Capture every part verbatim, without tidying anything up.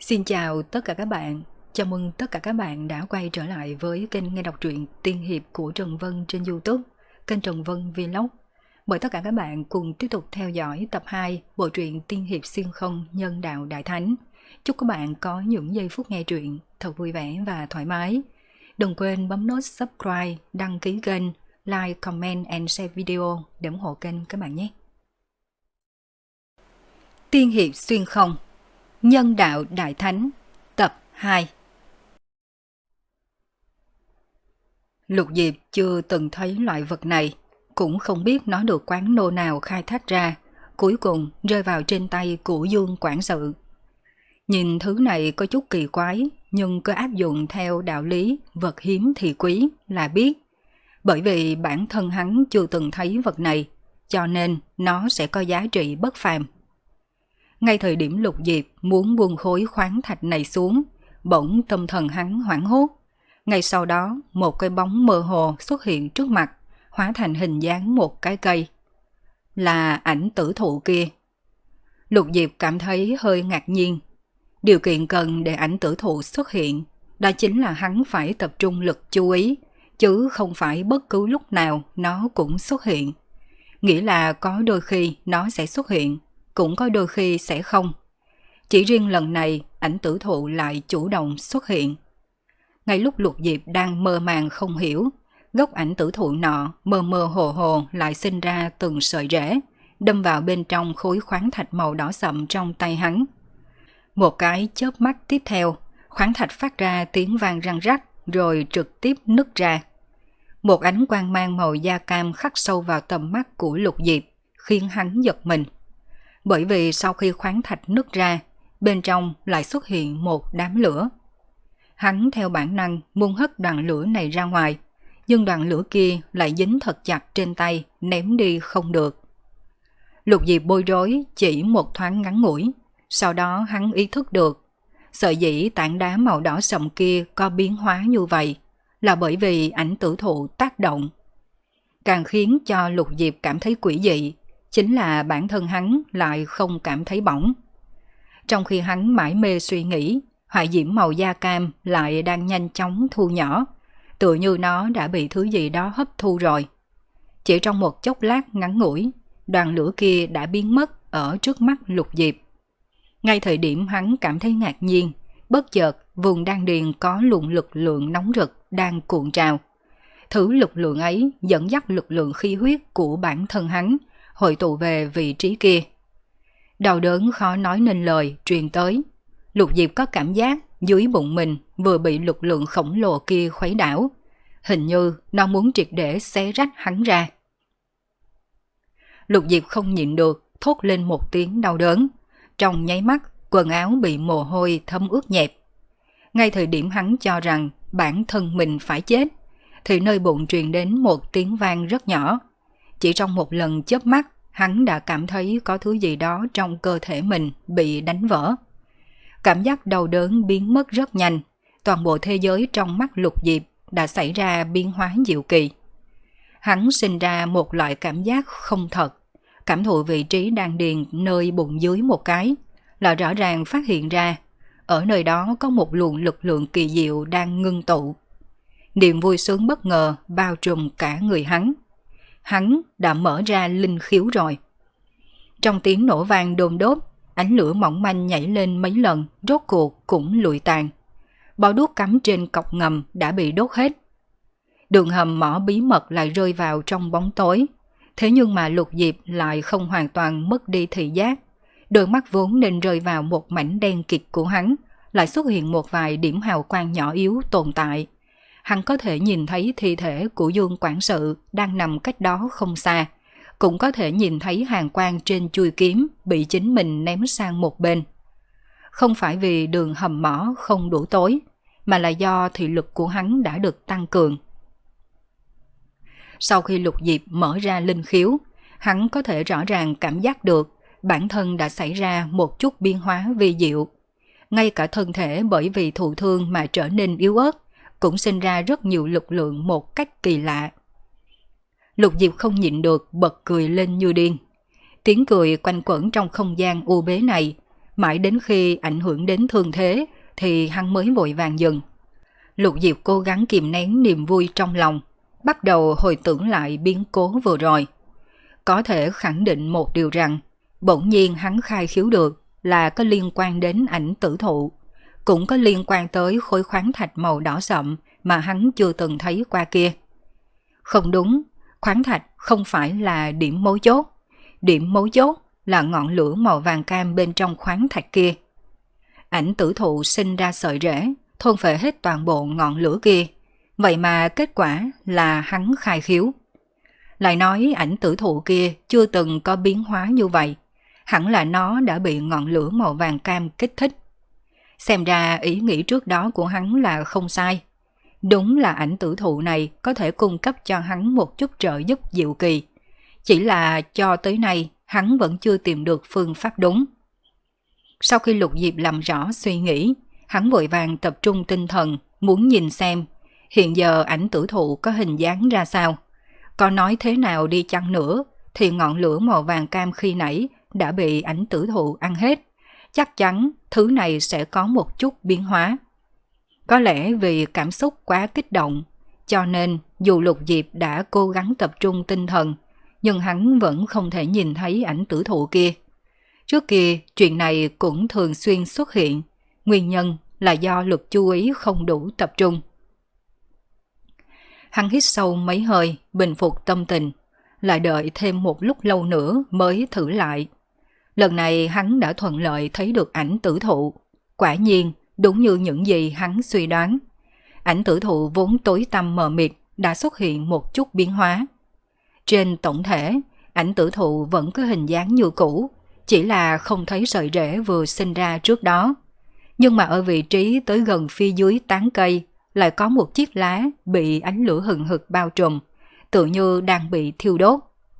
Xin chào tất cả các bạn, chào mừng tất cả các bạn đã quay trở lại với kênh nghe đọc truyện tiên hiệp của Trần Vân trên YouTube, kênh Trần Vân Vlog. Mời tất cả các bạn cùng tiếp tục theo dõi tập hai bộ truyện tiên hiệp xuyên không nhân đạo đại thánh. Chúc các bạn có những giây phút nghe truyện thật vui vẻ và thoải mái. Đừng quên bấm nút subscribe, đăng ký kênh, like, comment and share video để ủng hộ kênh các bạn nhé. Tiên hiệp xuyên không nhân đạo đại thánh tập hai. Lục Diệp chưa từng thấy loại vật này, cũng không biết nó được quán nô nào khai thác ra, cuối cùng rơi vào trên tay của Dương quản sự. Nhìn thứ này có chút kỳ quái, nhưng cứ áp dụng theo đạo lý vật hiếm thì quý là biết. Bởi vì bản thân hắn chưa từng thấy vật này, cho nên nó sẽ có giá trị bất phàm. Ngay thời điểm Lục Diệp muốn buông khối khoáng thạch này xuống, bỗng tâm thần hắn hoảng hốt. Ngay sau đó, một cái bóng mơ hồ xuất hiện trước mặt, hóa thành hình dáng một cái cây. Là ảnh tử thụ kia. Lục Diệp cảm thấy hơi ngạc nhiên. Điều kiện cần để ảnh tử thụ xuất hiện, đó chính là hắn phải tập trung lực chú ý, chứ không phải bất cứ lúc nào nó cũng xuất hiện. Nghĩa là có đôi khi nó sẽ xuất hiện, cũng có đôi khi sẽ không. Chỉ riêng lần này, ảnh tử thụ lại chủ động xuất hiện. Ngay lúc Lục Diệp đang mơ màng không hiểu, gốc ảnh tử thụ nọ mơ mơ hồ hồ lại sinh ra từng sợi rễ, đâm vào bên trong khối khoáng thạch màu đỏ sậm trong tay hắn. Một cái chớp mắt tiếp theo, khoáng thạch phát ra tiếng vang răng rắc rồi trực tiếp nứt ra. Một ánh quang mang màu da cam khắc sâu vào tầm mắt của Lục Diệp, khiến hắn giật mình. Bởi vì sau khi khoáng thạch nứt ra, bên trong lại xuất hiện một đám lửa. Hắn theo bản năng muốn hất đoàn lửa này ra ngoài, nhưng đoàn lửa kia lại dính thật chặt trên tay, ném đi không được. Lục Diệp bối rối chỉ một thoáng ngắn ngủi, sau đó hắn ý thức được, sợi dĩ tảng đá màu đỏ sậm kia có biến hóa như vậy, là bởi vì ảnh tử thụ tác động. Càng khiến cho Lục Diệp cảm thấy quỷ dị, chính là bản thân hắn lại không cảm thấy bỏng. Trong khi hắn mải mê suy nghĩ, hỏa diễm màu da cam lại đang nhanh chóng thu nhỏ, tựa như nó đã bị thứ gì đó hấp thu rồi. Chỉ trong một chốc lát ngắn ngủi, đoàn lửa kia đã biến mất ở trước mắt Lục Diệp. Ngay thời điểm hắn cảm thấy ngạc nhiên, bất chợt vùng đan điền có luồng lực lượng nóng rực đang cuộn trào. Thứ lực lượng ấy dẫn dắt lực lượng khí huyết của bản thân hắn hội tụ về vị trí kia. Đau đớn khó nói nên lời truyền tới. Lục Diệp có cảm giác dưới bụng mình vừa bị lực lượng khổng lồ kia khuấy đảo. Hình như nó muốn triệt để xé rách hắn ra. Lục Diệp không nhịn được, thốt lên một tiếng đau đớn. Trong nháy mắt, quần áo bị mồ hôi thấm ướt nhẹp. Ngay thời điểm hắn cho rằng bản thân mình phải chết, thì nơi bụng truyền đến một tiếng vang rất nhỏ. Chỉ trong một lần chớp mắt, hắn đã cảm thấy có thứ gì đó trong cơ thể mình bị đánh vỡ. Cảm giác đau đớn biến mất rất nhanh, toàn bộ thế giới trong mắt Lục Diệp đã xảy ra biến hóa diệu kỳ. Hắn sinh ra một loại cảm giác không thật, cảm thụ vị trí đan điền nơi bụng dưới một cái, là rõ ràng phát hiện ra, ở nơi đó có một luồng lực lượng kỳ diệu đang ngưng tụ. Niềm vui sướng bất ngờ bao trùm cả người hắn. Hắn đã mở ra linh khiếu rồi. Trong tiếng nổ vang đôn đốt, ánh lửa mỏng manh nhảy lên mấy lần, rốt cuộc cũng lụi tàn. Bó đuốc cắm trên cọc ngầm đã bị đốt hết. Đường hầm mỏ bí mật lại rơi vào trong bóng tối. Thế nhưng mà Lục Diệp lại không hoàn toàn mất đi thị giác. Đôi mắt vốn nên rơi vào một mảnh đen kịt của hắn, lại xuất hiện một vài điểm hào quang nhỏ yếu tồn tại. Hắn có thể nhìn thấy thi thể của Dương quản sự đang nằm cách đó không xa, cũng có thể nhìn thấy hàn quang trên chuôi kiếm bị chính mình ném sang một bên. Không phải vì đường hầm mỏ không đủ tối, mà là do thị lực của hắn đã được tăng cường. Sau khi Lục Diệp mở ra linh khiếu, hắn có thể rõ ràng cảm giác được bản thân đã xảy ra một chút biến hóa vi diệu. Ngay cả thân thể bởi vì thụ thương mà trở nên yếu ớt, cũng sinh ra rất nhiều lực lượng một cách kỳ lạ. Lục Diệp không nhịn được bật cười lên như điên. Tiếng cười quanh quẩn trong không gian u bế này, mãi đến khi ảnh hưởng đến thương thế thì hắn mới vội vàng dừng. Lục Diệp cố gắng kìm nén niềm vui trong lòng, bắt đầu hồi tưởng lại biến cố vừa rồi. Có thể khẳng định một điều rằng, bỗng nhiên hắn khai khiếu được là có liên quan đến ảnh tử thụ, cũng có liên quan tới khối khoáng thạch màu đỏ sậm mà hắn chưa từng thấy qua kia. Không đúng, khoáng thạch không phải là điểm mấu chốt. Điểm mấu chốt là ngọn lửa màu vàng cam bên trong khoáng thạch kia. Ảnh tử thụ sinh ra sợi rễ, thôn phệ hết toàn bộ ngọn lửa kia. Vậy mà kết quả là hắn khai khiếu. Lại nói ảnh tử thụ kia chưa từng có biến hóa như vậy. Hẳn là nó đã bị ngọn lửa màu vàng cam kích thích. Xem ra ý nghĩ trước đó của hắn là không sai. Đúng là ảnh tử thụ này có thể cung cấp cho hắn một chút trợ giúp diệu kỳ. Chỉ là cho tới nay hắn vẫn chưa tìm được phương pháp đúng. Sau khi Lục Diệp làm rõ suy nghĩ, hắn vội vàng tập trung tinh thần muốn nhìn xem hiện giờ ảnh tử thụ có hình dáng ra sao. Có nói thế nào đi chăng nữa thì ngọn lửa màu vàng cam khi nãy đã bị ảnh tử thụ ăn hết. Chắc chắn thứ này sẽ có một chút biến hóa. Có lẽ vì cảm xúc quá kích động, cho nên dù Lục Diệp đã cố gắng tập trung tinh thần, nhưng hắn vẫn không thể nhìn thấy ảnh tử thụ kia. Trước kia, chuyện này cũng thường xuyên xuất hiện, nguyên nhân là do lực chú ý không đủ tập trung. Hắn hít sâu mấy hơi, bình phục tâm tình, lại đợi thêm một lúc lâu nữa mới thử lại. Lần này hắn đã thuận lợi thấy được ảnh tử thụ. Quả nhiên, đúng như những gì hắn suy đoán. Ảnh tử thụ vốn tối tăm mờ mịt đã xuất hiện một chút biến hóa. Trên tổng thể, ảnh tử thụ vẫn có hình dáng như cũ, chỉ là không thấy sợi rễ vừa sinh ra trước đó. Nhưng mà ở vị trí tới gần phía dưới tán cây lại có một chiếc lá bị ánh lửa hừng hực bao trùm, tự như đang bị thiêu đốt.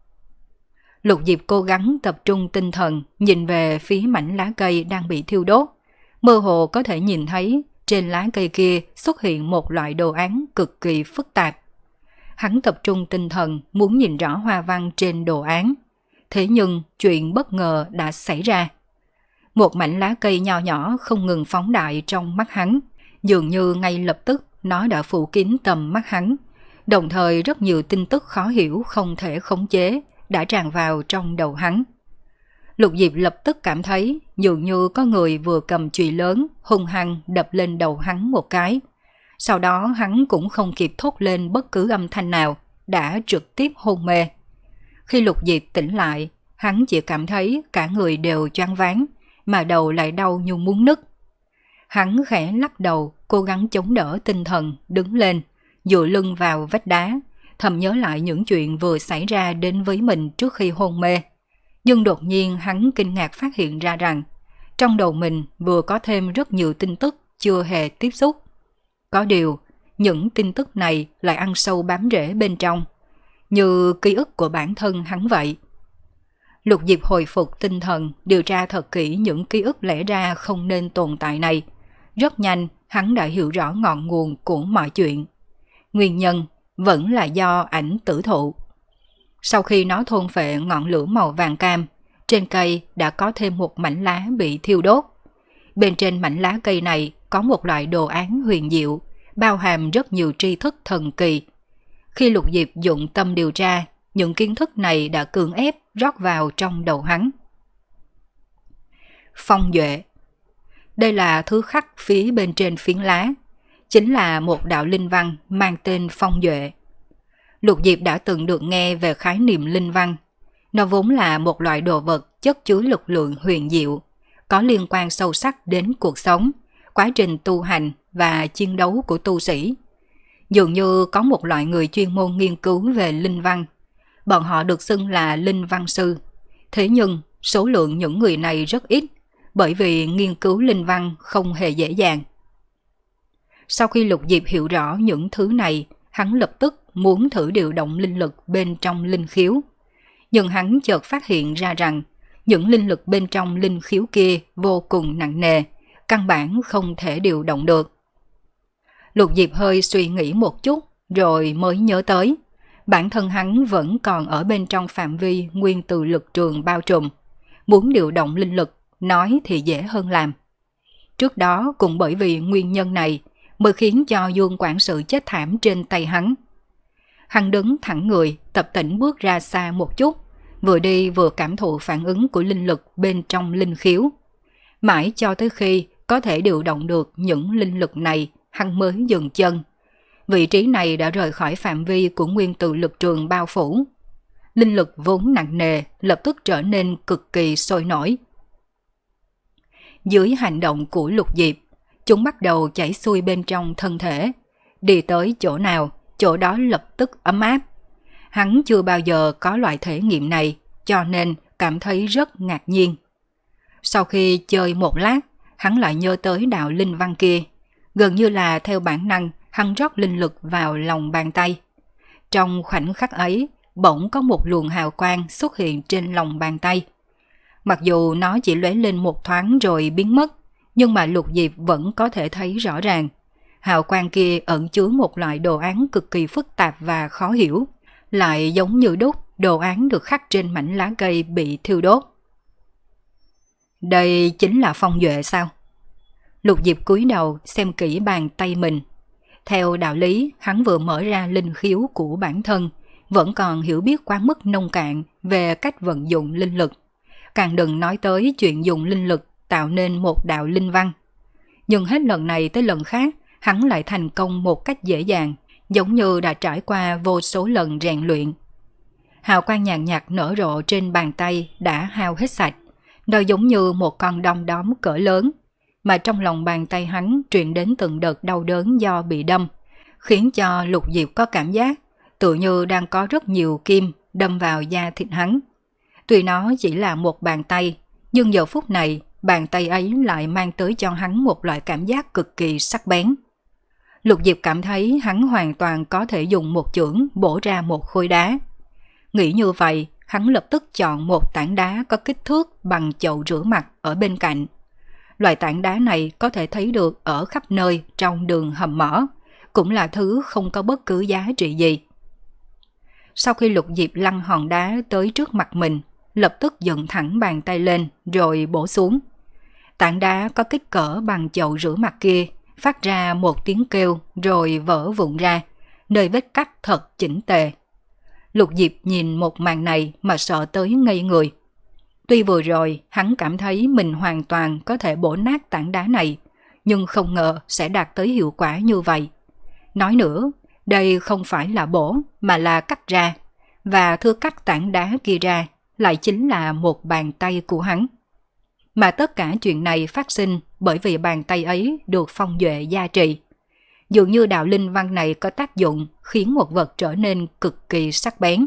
Lục Diệp cố gắng tập trung tinh thần nhìn về phía mảnh lá cây đang bị thiêu đốt. Mơ hồ có thể nhìn thấy trên lá cây kia xuất hiện một loại đồ án cực kỳ phức tạp. Hắn tập trung tinh thần muốn nhìn rõ hoa văn trên đồ án. Thế nhưng chuyện bất ngờ đã xảy ra. Một mảnh lá cây nho nhỏ không ngừng phóng đại trong mắt hắn. Dường như ngay lập tức nó đã phủ kín tầm mắt hắn. Đồng thời rất nhiều tin tức khó hiểu không thể khống chế đã tràn vào trong đầu hắn. Lục Diệp lập tức cảm thấy dường như có người vừa cầm chùy lớn hung hăng đập lên đầu hắn một cái. Sau đó hắn cũng không kịp thốt lên bất cứ âm thanh nào, đã trực tiếp hôn mê. Khi Lục Diệp tỉnh lại, hắn chỉ cảm thấy cả người đều choáng váng, mà đầu lại đau như muốn nứt. Hắn khẽ lắc đầu, cố gắng chống đỡ tinh thần, đứng lên, dựa lưng vào vách đá, thầm nhớ lại những chuyện vừa xảy ra đến với mình trước khi hôn mê. Nhưng đột nhiên hắn kinh ngạc phát hiện ra rằng, trong đầu mình vừa có thêm rất nhiều tin tức chưa hề tiếp xúc. Có điều, những tin tức này lại ăn sâu bám rễ bên trong, như ký ức của bản thân hắn vậy. Lục Diệp hồi phục tinh thần, điều tra thật kỹ những ký ức lẽ ra không nên tồn tại này. Rất nhanh, hắn đã hiểu rõ ngọn nguồn của mọi chuyện. Nguyên nhân vẫn là do ảnh tử thụ. Sau khi nó thôn phệ ngọn lửa màu vàng cam, trên cây đã có thêm một mảnh lá bị thiêu đốt. Bên trên mảnh lá cây này có một loại đồ án huyền diệu, bao hàm rất nhiều tri thức thần kỳ. Khi Lục Diệp dụng tâm điều tra, những kiến thức này đã cưỡng ép rót vào trong đầu hắn. Phong duệ. Đây là thứ khắc phía bên trên phiến lá, chính là một đạo linh văn mang tên phong duệ. Lục Diệp đã từng được nghe về khái niệm linh văn. Nó vốn là một loại đồ vật chất chứa lực lượng huyền diệu, có liên quan sâu sắc đến cuộc sống, quá trình tu hành và chiến đấu của tu sĩ. Dường như có một loại người chuyên môn nghiên cứu về linh văn. Bọn họ được xưng là linh văn sư. Thế nhưng số lượng những người này rất ít, bởi vì nghiên cứu linh văn không hề dễ dàng. Sau khi Lục Diệp hiểu rõ những thứ này, hắn lập tức muốn thử điều động linh lực bên trong linh khiếu. Nhưng hắn chợt phát hiện ra rằng những linh lực bên trong linh khiếu kia vô cùng nặng nề, căn bản không thể điều động được. Lục Diệp hơi suy nghĩ một chút rồi mới nhớ tới, bản thân hắn vẫn còn ở bên trong phạm vi nguyên từ lực trường bao trùm. Muốn điều động linh lực, nói thì dễ hơn làm. Trước đó cũng bởi vì nguyên nhân này mới khiến cho Dương quản sự chết thảm trên tay hắn. Hắn đứng thẳng người, tập tễnh bước ra xa một chút, vừa đi vừa cảm thụ phản ứng của linh lực bên trong linh khiếu. Mãi cho tới khi có thể điều động được những linh lực này, hắn mới dừng chân. Vị trí này đã rời khỏi phạm vi của nguyên tử lực trường bao phủ. Linh lực vốn nặng nề lập tức trở nên cực kỳ sôi nổi. Dưới hành động của Lục Diệp, chúng bắt đầu chảy xuôi bên trong thân thể. Đi tới chỗ nào, chỗ đó lập tức ấm áp. Hắn chưa bao giờ có loại thể nghiệm này, cho nên cảm thấy rất ngạc nhiên. Sau khi chơi một lát, hắn lại nhớ tới đạo linh văn kia. Gần như là theo bản năng, hắn rót linh lực vào lòng bàn tay. Trong khoảnh khắc ấy, bỗng có một luồng hào quang xuất hiện trên lòng bàn tay. Mặc dù nó chỉ lóe lên một thoáng rồi biến mất, nhưng mà Lục Diệp vẫn có thể thấy rõ ràng. Hào quang kia ẩn chứa một loại đồ án cực kỳ phức tạp và khó hiểu, lại giống như đúc đồ án được khắc trên mảnh lá cây bị thiêu đốt. Đây chính là phong duệ sao? Lục Diệp cúi đầu xem kỹ bàn tay mình. Theo đạo lý, hắn vừa mở ra linh khiếu của bản thân, vẫn còn hiểu biết quá mức nông cạn về cách vận dụng linh lực. Càng đừng nói tới chuyện dùng linh lực tạo nên một đạo linh văn. Nhưng hết lần này tới lần khác, hắn lại thành công một cách dễ dàng, giống như đã trải qua vô số lần rèn luyện. Hào quang nhàn nhạt nở rộ trên bàn tay đã hao hết sạch, nó giống như một con đom đóm cỡ lớn, mà trong lòng bàn tay hắn truyền đến từng đợt đau đớn do bị đâm, khiến cho Lục Diệp có cảm giác tự như đang có rất nhiều kim đâm vào da thịt hắn. Tuy nó chỉ là một bàn tay, nhưng giờ phút này bàn tay ấy lại mang tới cho hắn một loại cảm giác cực kỳ sắc bén. Lục Diệp cảm thấy hắn hoàn toàn có thể dùng một chưởng bổ ra một khối đá. Nghĩ như vậy, hắn lập tức chọn một tảng đá có kích thước bằng chậu rửa mặt ở bên cạnh. Loại tảng đá này có thể thấy được ở khắp nơi trong đường hầm mỏ, cũng là thứ không có bất cứ giá trị gì. Sau khi Lục Diệp lăn hòn đá tới trước mặt mình, lập tức dựng thẳng bàn tay lên rồi bổ xuống. Tảng đá có kích cỡ bằng chậu rửa mặt kia phát ra một tiếng kêu rồi vỡ vụn ra, nơi vết cắt thật chỉnh tề. Lục Diệp nhìn một màn này mà sợ tới ngây người. Tuy vừa rồi hắn cảm thấy mình hoàn toàn có thể bổ nát tảng đá này, nhưng không ngờ sẽ đạt tới hiệu quả như vậy. Nói nữa, đây không phải là bổ mà là cắt ra, và thưa cắt tảng đá kia ra lại chính là một bàn tay của hắn. Mà tất cả chuyện này phát sinh bởi vì bàn tay ấy được phong duệ gia trì. Dường như đạo linh văn này có tác dụng khiến một vật trở nên cực kỳ sắc bén.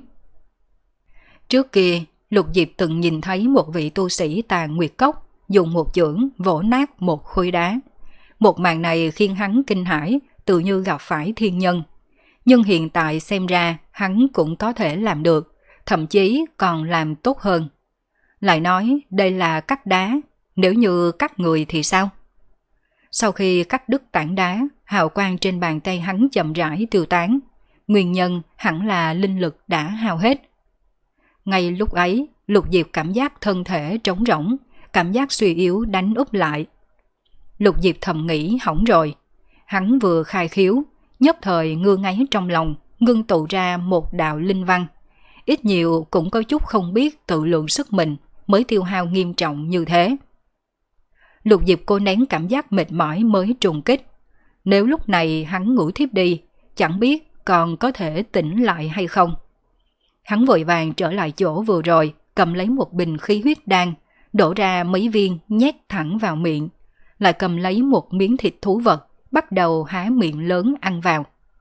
Trước kia, Lục Diệp từng nhìn thấy một vị tu sĩ Tà Nguyệt Cốc dùng một chưởng vỗ nát một khối đá. Một màn này khiến hắn kinh hãi, tự như gặp phải thiên nhân. Nhưng hiện tại xem ra hắn cũng có thể làm được, thậm chí còn làm tốt hơn. Lại nói đây là cắt đá, nếu như cắt người thì sao? Sau khi cắt đứt tảng đá, hào quang trên bàn tay hắn chậm rãi tiêu tán. Nguyên nhân hẳn là linh lực đã hao hết. Ngay lúc ấy, Lục Diệp cảm giác thân thể trống rỗng, cảm giác suy yếu đánh úp lại. Lục Diệp thầm nghĩ hỏng rồi. Hắn vừa khai khiếu, nhất thời ngơ ngáy trong lòng, ngưng tụ ra một đạo linh văn. Ít nhiều cũng có chút không biết tự lượng sức mình mới tiêu hao nghiêm trọng như thế. Lục Diệp cố nén cảm giác mệt mỏi mới trùng kích. Nếu lúc này hắn ngủ thiếp đi, chẳng biết còn có thể tỉnh lại hay không. Hắn vội vàng trở lại chỗ vừa rồi, cầm lấy một bình khí huyết đan, đổ ra mấy viên nhét thẳng vào miệng, lại cầm lấy một miếng thịt thú vật, bắt đầu há miệng lớn ăn vào.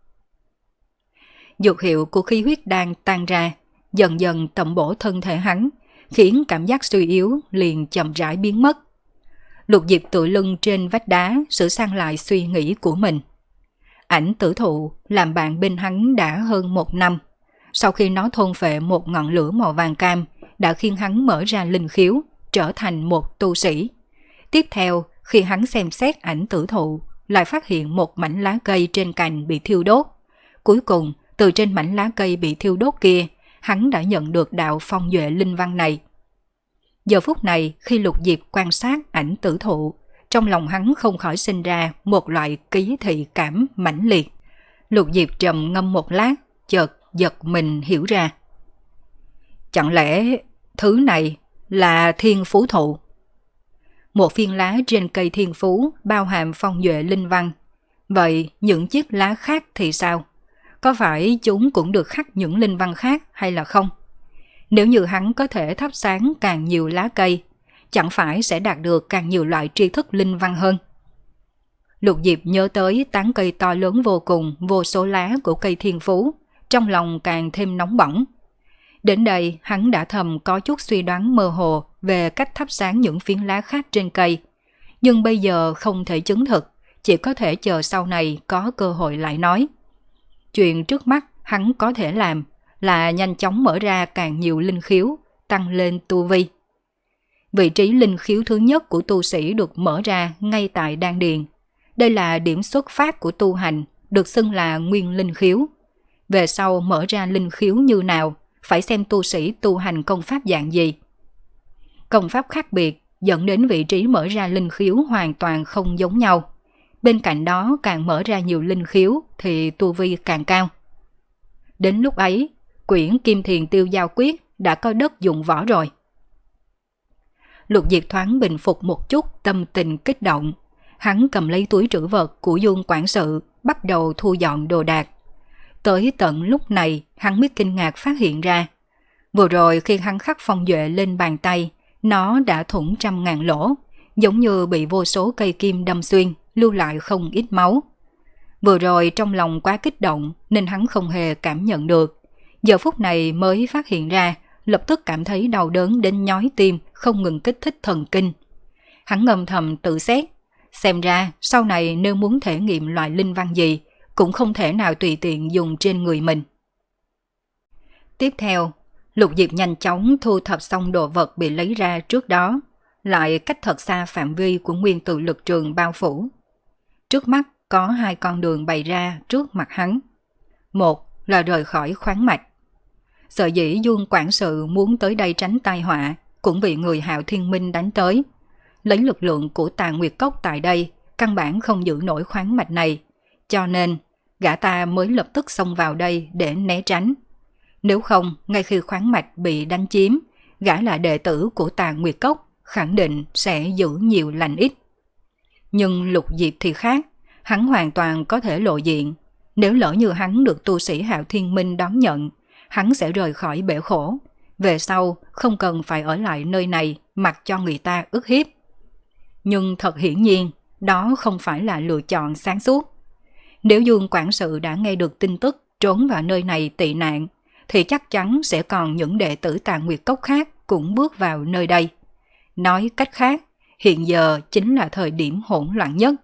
Dược hiệu của khí huyết đan tan ra, dần dần tẩm bổ thân thể hắn, khiến cảm giác suy yếu liền chậm rãi biến mất. Lục Diệp tựa lưng trên vách đá, sửa sang lại suy nghĩ của mình. Ảnh Tử Thụ làm bạn bên hắn đã hơn một năm. Sau khi nó thôn phệ một ngọn lửa màu vàng cam, đã khiến hắn mở ra linh khiếu, trở thành một tu sĩ. Tiếp theo, khi hắn xem xét Ảnh Tử Thụ, lại phát hiện một mảnh lá cây trên cành bị thiêu đốt. Cuối cùng, từ trên mảnh lá cây bị thiêu đốt kia, hắn đã nhận được đạo phong duệ linh văn này. Giờ phút này khi Lục Diệp quan sát ảnh tử thụ, trong lòng hắn không khỏi sinh ra một loại ký thị cảm mãnh liệt. Lục Diệp trầm ngâm một lát, chợt giật mình hiểu ra. Chẳng lẽ thứ này là thiên phú thụ? Một phiên lá trên cây thiên phú bao hàm phong duệ linh văn. Vậy những chiếc lá khác thì sao? Có phải chúng cũng được khắc những linh văn khác hay là không? Nếu như hắn có thể thắp sáng càng nhiều lá cây, chẳng phải sẽ đạt được càng nhiều loại tri thức linh văn hơn? Lục Diệp nhớ tới tán cây to lớn vô cùng, vô số lá của cây thiên phú, trong lòng càng thêm nóng bỏng. Đến đây hắn đã thầm có chút suy đoán mơ hồ về cách thắp sáng những phiến lá khác trên cây. Nhưng bây giờ không thể chứng thực, chỉ có thể chờ sau này có cơ hội lại nói. Chuyện trước mắt hắn có thể làm là nhanh chóng mở ra càng nhiều linh khiếu, tăng lên tu vi. Vị trí linh khiếu thứ nhất của tu sĩ được mở ra ngay tại đan điền. Đây là điểm xuất phát của tu hành, được xưng là nguyên linh khiếu. Về sau mở ra linh khiếu như nào, phải xem tu sĩ tu hành công pháp dạng gì. Công pháp khác biệt dẫn đến vị trí mở ra linh khiếu hoàn toàn không giống nhau. Bên cạnh đó càng mở ra nhiều linh khiếu thì tu vi càng cao. Đến lúc ấy, quyển Kim Thiền Tiêu Giao Quyết đã có đất dụng võ rồi. Lục Diệp thoáng bình phục một chút tâm tình kích động. Hắn cầm lấy túi trữ vật của Dương quản sự, bắt đầu thu dọn đồ đạc. Tới tận lúc này, hắn mới kinh ngạc phát hiện ra. Vừa rồi khi hắn khắc phong duệ lên bàn tay, nó đã thủng trăm ngàn lỗ, giống như bị vô số cây kim đâm xuyên, lưu lại không ít máu. Vừa rồi trong lòng quá kích động nên hắn không hề cảm nhận được. Giờ phút này mới phát hiện ra, lập tức cảm thấy đau đớn đến nhói tim, không ngừng kích thích thần kinh. Hắn ngầm thầm tự xét, xem ra sau này nếu muốn thể nghiệm loại linh văn gì, cũng không thể nào tùy tiện dùng trên người mình. Tiếp theo, Lục Diệp nhanh chóng thu thập xong đồ vật bị lấy ra trước đó, lại cách thật xa phạm vi của nguyên tử lực trường bao phủ. Trước mắt có hai con đường bày ra trước mặt hắn. Một là rời khỏi khoáng mạch. Sở dĩ Dương quản sự muốn tới đây tránh tai họa, cũng bị người Hạo Thiên Minh đánh tới. Lấy lực lượng của Tà Nguyệt Cốc tại đây, căn bản không giữ nổi khoáng mạch này, cho nên gã ta mới lập tức xông vào đây để né tránh. Nếu không, ngay khi khoáng mạch bị đánh chiếm, gã là đệ tử của Tà Nguyệt Cốc, khẳng định sẽ giữ nhiều lành ít. Nhưng Lục Diệp thì khác, hắn hoàn toàn có thể lộ diện. Nếu lỡ như hắn được tu sĩ Hạo Thiên Minh đón nhận, hắn sẽ rời khỏi bể khổ. Về sau không cần phải ở lại nơi này mặc cho người ta ức hiếp. Nhưng thật hiển nhiên, đó không phải là lựa chọn sáng suốt. Nếu Dương quản sự đã nghe được tin tức trốn vào nơi này tị nạn, thì chắc chắn sẽ còn những đệ tử Tà Nguyệt Cốc khác cũng bước vào nơi đây. Nói cách khác, hiện giờ chính là thời điểm hỗn loạn nhất.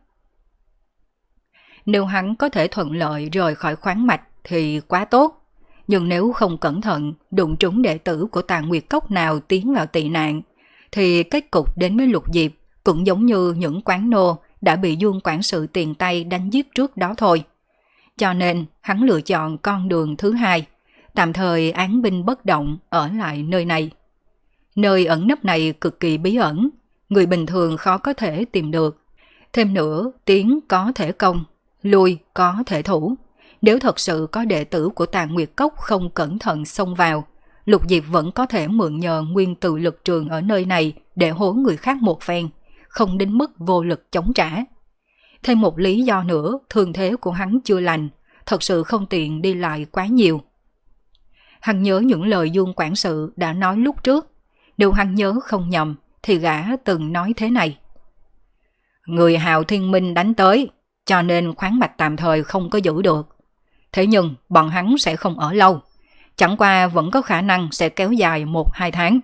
Nếu hắn có thể thuận lợi rời khỏi khoáng mạch thì quá tốt. Nhưng nếu không cẩn thận đụng trúng đệ tử của Tà Nguyệt Cốc nào tiến vào tị nạn, thì kết cục đến với Lục Diệp cũng giống như những quán nô đã bị Dương quản sự tiền tay đánh giết trước đó thôi. Cho nên hắn lựa chọn con đường thứ hai, tạm thời án binh bất động ở lại nơi này. Nơi ẩn nấp này cực kỳ bí ẩn, người bình thường khó có thể tìm được. Thêm nữa, tiến có thể công, lui có thể thủ. Nếu thật sự có đệ tử của Tà Nguyệt Cốc không cẩn thận xông vào, Lục Diệp vẫn có thể mượn nhờ nguyên tử lực trường ở nơi này để hố người khác một phen, không đến mức vô lực chống trả. Thêm một lý do nữa, thương thế của hắn chưa lành, thật sự không tiện đi lại quá nhiều. Hắn nhớ những lời Dương quản sự đã nói lúc trước. Nếu hắn nhớ không nhầm, thì gã từng nói thế này. Người Hạo Thiên Minh đánh tới, cho nên khoáng mạch tạm thời không có giữ được. Thế nhưng bọn hắn sẽ không ở lâu, chẳng qua vẫn có khả năng sẽ kéo dài một hai tháng.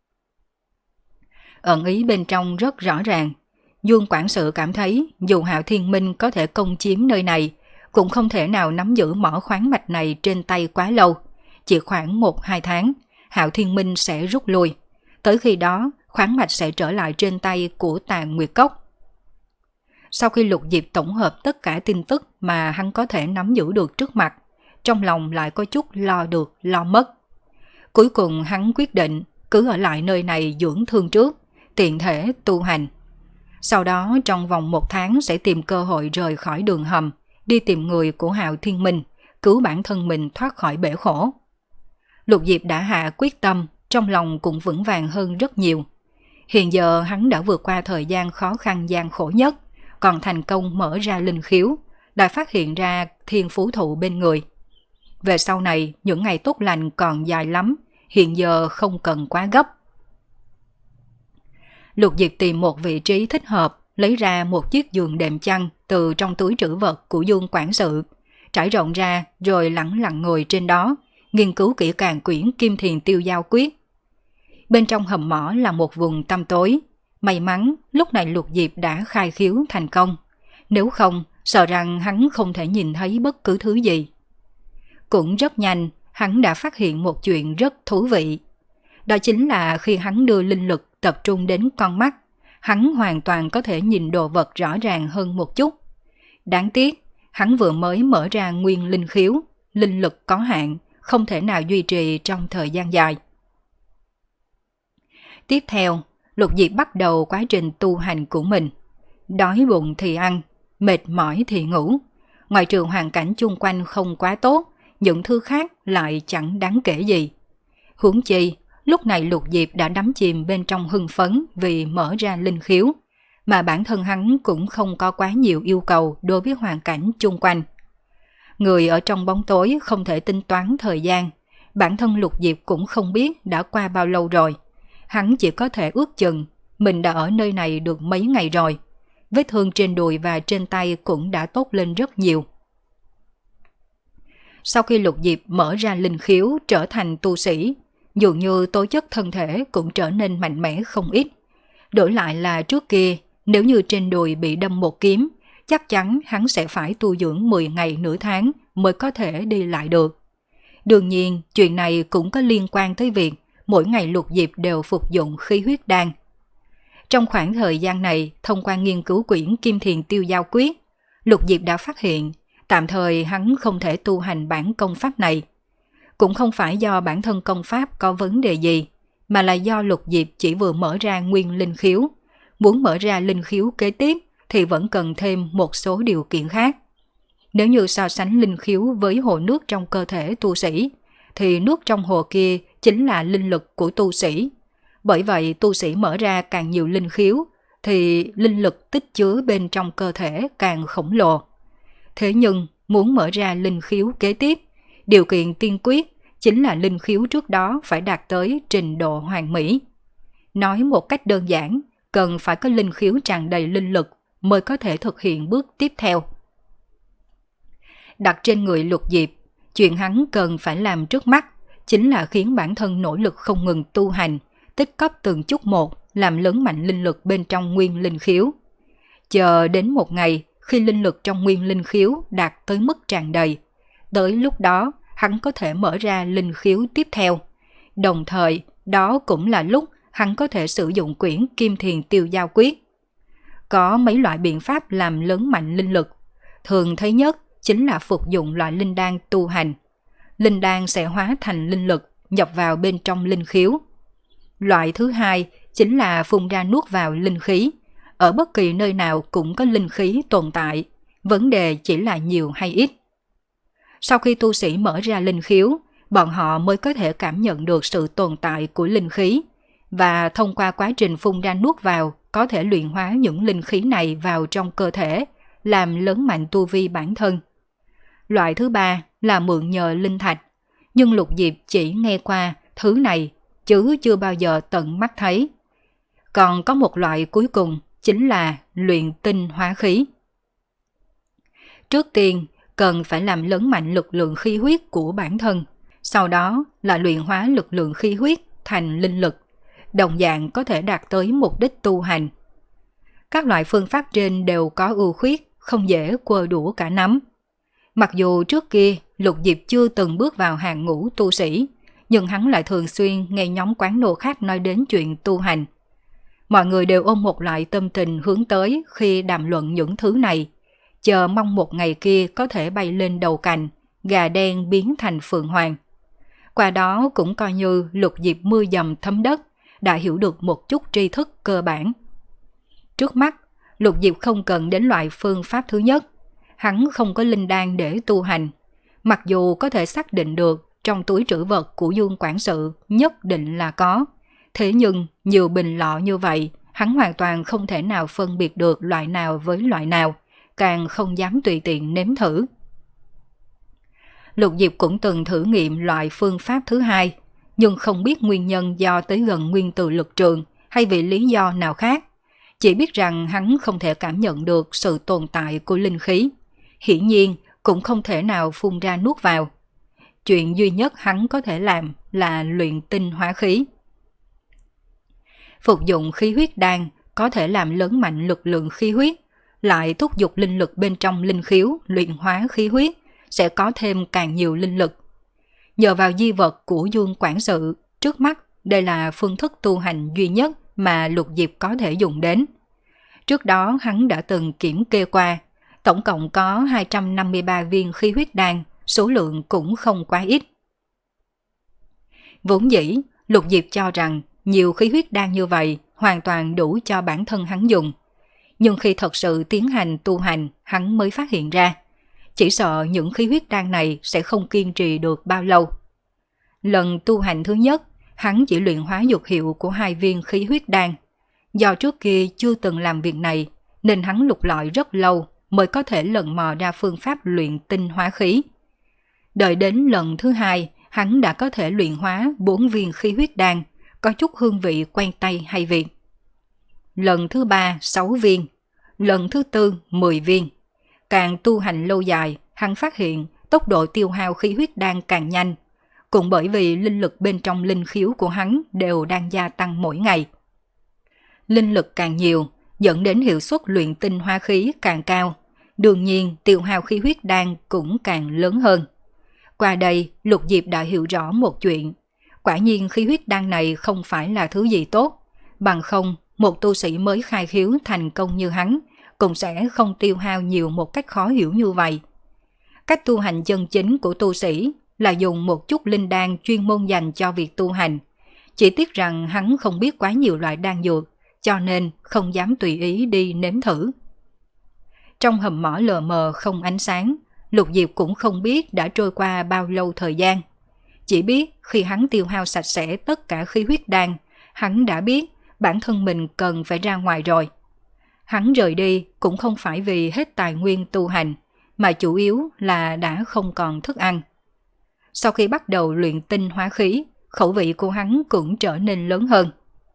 Ẩn ý bên trong rất rõ ràng. Dương quản sự cảm thấy dù Hạo Thiên Minh có thể công chiếm nơi này, cũng không thể nào nắm giữ mỏ khoáng mạch này trên tay quá lâu. Chỉ khoảng một hai tháng, Hạo Thiên Minh sẽ rút lui. Tới khi đó, khoáng mạch sẽ trở lại trên tay của Tà Nguyệt Cốc. Sau khi Lục Diệp tổng hợp tất cả tin tức mà hắn có thể nắm giữ được trước mặt, trong lòng lại có chút lo được lo mất. Cuối cùng hắn quyết định cứ ở lại nơi này dưỡng thương trước, tiện thể tu hành. Sau đó trong vòng một tháng sẽ tìm cơ hội rời khỏi đường hầm, đi tìm người của Hạo Thiên Minh, cứu bản thân mình thoát khỏi bể khổ. Lục Diệp đã hạ quyết tâm, trong lòng cũng vững vàng hơn rất nhiều. Hiện giờ hắn đã vượt qua thời gian khó khăn gian khổ nhất, còn thành công mở ra linh khiếu, đã phát hiện ra thiên phú thụ bên người. Về sau này, những ngày tốt lành còn dài lắm, hiện giờ không cần quá gấp. Lục Diệp tìm một vị trí thích hợp, lấy ra một chiếc giường đệm chăn từ trong túi trữ vật của Dương quản sự, trải rộng ra rồi lẳng lặng ngồi trên đó, nghiên cứu kỹ càng quyển Kim Thiền Tiêu Giao Quyết. Bên trong hầm mỏ là một vùng tăm tối, may mắn lúc này Lục Diệp đã khai khiếu thành công, nếu không sợ rằng hắn không thể nhìn thấy bất cứ thứ gì. Cũng rất nhanh, hắn đã phát hiện một chuyện rất thú vị. Đó chính là khi hắn đưa linh lực tập trung đến con mắt, hắn hoàn toàn có thể nhìn đồ vật rõ ràng hơn một chút. Đáng tiếc, hắn vừa mới mở ra nguyên linh khiếu, linh lực có hạn, không thể nào duy trì trong thời gian dài. Tiếp theo, Lục Diệp bắt đầu quá trình tu hành của mình. Đói bụng thì ăn, mệt mỏi thì ngủ. Ngoài trường hoàn cảnh chung quanh không quá tốt, những thứ khác lại chẳng đáng kể gì. Huống chi, lúc này Lục Diệp đã đắm chìm bên trong hưng phấn vì mở ra linh khiếu, mà bản thân hắn cũng không có quá nhiều yêu cầu đối với hoàn cảnh chung quanh. Người ở trong bóng tối không thể tính toán thời gian, bản thân Lục Diệp cũng không biết đã qua bao lâu rồi. Hắn chỉ có thể ước chừng mình đã ở nơi này được mấy ngày rồi. Vết thương trên đùi và trên tay cũng đã tốt lên rất nhiều. Sau khi Lục Diệp mở ra linh khiếu trở thành tu sĩ, dường như tố chất thân thể cũng trở nên mạnh mẽ không ít. Đổi lại là trước kia, nếu như trên đùi bị đâm một kiếm, chắc chắn hắn sẽ phải tu dưỡng mười ngày nửa tháng mới có thể đi lại được. Đương nhiên, chuyện này cũng có liên quan tới việc mỗi ngày Lục Diệp đều phục dụng khí huyết đan. Trong khoảng thời gian này, thông qua nghiên cứu quyển Kim Thiền Tiêu Giao Quyết, Lục Diệp đã phát hiện tạm thời hắn không thể tu hành bản công pháp này. Cũng không phải do bản thân công pháp có vấn đề gì, mà là do Lục Diệp chỉ vừa mở ra nguyên linh khiếu. Muốn mở ra linh khiếu kế tiếp thì vẫn cần thêm một số điều kiện khác. Nếu như so sánh linh khiếu với hồ nước trong cơ thể tu sĩ, thì nước trong hồ kia chính là linh lực của tu sĩ. Bởi vậy tu sĩ mở ra càng nhiều linh khiếu, thì linh lực tích chứa bên trong cơ thể càng khổng lồ. Thế nhưng muốn mở ra linh khiếu kế tiếp, điều kiện tiên quyết chính là linh khiếu trước đó phải đạt tới trình độ hoàn mỹ. Nói một cách đơn giản, cần phải có linh khiếu tràn đầy linh lực mới có thể thực hiện bước tiếp theo. Đặt trên người Lục Diệp, chuyện hắn cần phải làm trước mắt chính là khiến bản thân nỗ lực không ngừng tu hành, tích cóp từng chút một, làm lớn mạnh linh lực bên trong nguyên linh khiếu. Chờ đến một ngày, khi linh lực trong nguyên linh khiếu đạt tới mức tràn đầy, tới lúc đó hắn có thể mở ra linh khiếu tiếp theo. Đồng thời, đó cũng là lúc hắn có thể sử dụng quyển Kim Thiền Tiêu Giao Quyết. Có mấy loại biện pháp làm lớn mạnh linh lực. Thường thấy nhất chính là phục dụng loại linh đan tu hành. Linh đan sẽ hóa thành linh lực nhập vào bên trong linh khiếu. Loại thứ hai chính là phun ra nuốt vào linh khí. Ở bất kỳ nơi nào cũng có linh khí tồn tại, vấn đề chỉ là nhiều hay ít. Sau khi tu sĩ mở ra linh khiếu, bọn họ mới có thể cảm nhận được sự tồn tại của linh khí, và thông qua quá trình phun ra nuốt vào có thể luyện hóa những linh khí này vào trong cơ thể, làm lớn mạnh tu vi bản thân. Loại thứ ba là mượn nhờ linh thạch, nhưng Lục Diệp chỉ nghe qua thứ này chứ chưa bao giờ tận mắt thấy. Còn có một loại cuối cùng chính là luyện tinh hóa khí. Trước tiên cần phải làm lớn mạnh lực lượng khí huyết của bản thân, sau đó là luyện hóa lực lượng khí huyết thành linh lực, đồng dạng có thể đạt tới mục đích tu hành. Các loại phương pháp trên đều có ưu khuyết, không dễ quơ đũa cả nắm. Mặc dù trước kia Lục Diệp chưa từng bước vào hàng ngũ tu sĩ, nhưng hắn lại thường xuyên nghe nhóm quán nô khác nói đến chuyện tu hành. Mọi người đều ôm một loại tâm tình hướng tới khi đàm luận những thứ này, chờ mong một ngày kia có thể bay lên đầu cành, gà đen biến thành phượng hoàng. Qua đó cũng coi như Lục Diệp mưa dầm thấm đất, đã hiểu được một chút tri thức cơ bản. Trước mắt, Lục Diệp không cần đến loại phương pháp thứ nhất. Hắn không có linh đan để tu hành. Mặc dù có thể xác định được trong túi trữ vật của Dương quản sự nhất định là có. Thế nhưng nhiều bình lọ như vậy, hắn hoàn toàn không thể nào phân biệt được loại nào với loại nào, càng không dám tùy tiện nếm thử. Lục Diệp cũng từng thử nghiệm loại phương pháp thứ hai, nhưng không biết nguyên nhân do tới gần nguyên tử lực trường hay vì lý do nào khác. Chỉ biết rằng hắn không thể cảm nhận được sự tồn tại của linh khí. Hiển nhiên cũng không thể nào phun ra nuốt vào. Chuyện duy nhất hắn có thể làm là luyện tinh hóa khí. Phục dụng khí huyết đan có thể làm lớn mạnh lực lượng khí huyết, lại thúc giục linh lực bên trong linh khiếu luyện hóa khí huyết, sẽ có thêm càng nhiều linh lực. Nhờ vào di vật của Dương quản sự, trước mắt đây là phương thức tu hành duy nhất mà Lục Diệp có thể dùng đến. Trước đó hắn đã từng kiểm kê qua, tổng cộng có hai trăm năm mươi ba viên khí huyết đan, số lượng cũng không quá ít. Vốn dĩ, Lục Diệp cho rằng nhiều khí huyết đan như vậy hoàn toàn đủ cho bản thân hắn dùng. Nhưng khi thật sự tiến hành tu hành, hắn mới phát hiện ra, chỉ sợ những khí huyết đan này sẽ không kiên trì được bao lâu. Lần tu hành thứ nhất, hắn chỉ luyện hóa dược hiệu của hai viên khí huyết đan. Do trước kia chưa từng làm việc này, nên hắn lục lọi rất lâu mới có thể lần mò ra phương pháp luyện tinh hóa khí. Đợi đến lần thứ hai, hắn đã có thể luyện hóa bốn viên khí huyết đan, có chút hương vị quen tay hay vị. Lần thứ ba, sáu viên. Lần thứ tư, mười viên. Càng tu hành lâu dài, hắn phát hiện tốc độ tiêu hao khí huyết đan càng nhanh, cũng bởi vì linh lực bên trong linh khiếu của hắn đều đang gia tăng mỗi ngày. Linh lực càng nhiều, dẫn đến hiệu suất luyện tinh hóa khí càng cao, đương nhiên tiêu hao khí huyết đan cũng càng lớn hơn. Qua đây, Lục Diệp đã hiểu rõ một chuyện, quả nhiên khí huyết đan này không phải là thứ gì tốt, bằng không một tu sĩ mới khai khiếu thành công như hắn cũng sẽ không tiêu hao nhiều một cách khó hiểu như vậy. Cách tu hành chân chính của tu sĩ là dùng một chút linh đan chuyên môn dành cho việc tu hành. Chỉ tiếc rằng hắn không biết quá nhiều loại đan dược, cho nên không dám tùy ý đi nếm thử. Trong hầm mỏ lờ mờ không ánh sáng, Lục Diệp cũng không biết đã trôi qua bao lâu thời gian. Chỉ biết khi hắn tiêu hao sạch sẽ tất cả khí huyết đan, hắn đã biết bản thân mình cần phải ra ngoài rồi. Hắn rời đi cũng không phải vì hết tài nguyên tu hành, mà chủ yếu là đã không còn thức ăn. Sau khi bắt đầu luyện tinh hóa khí, khẩu vị của hắn cũng trở nên lớn hơn.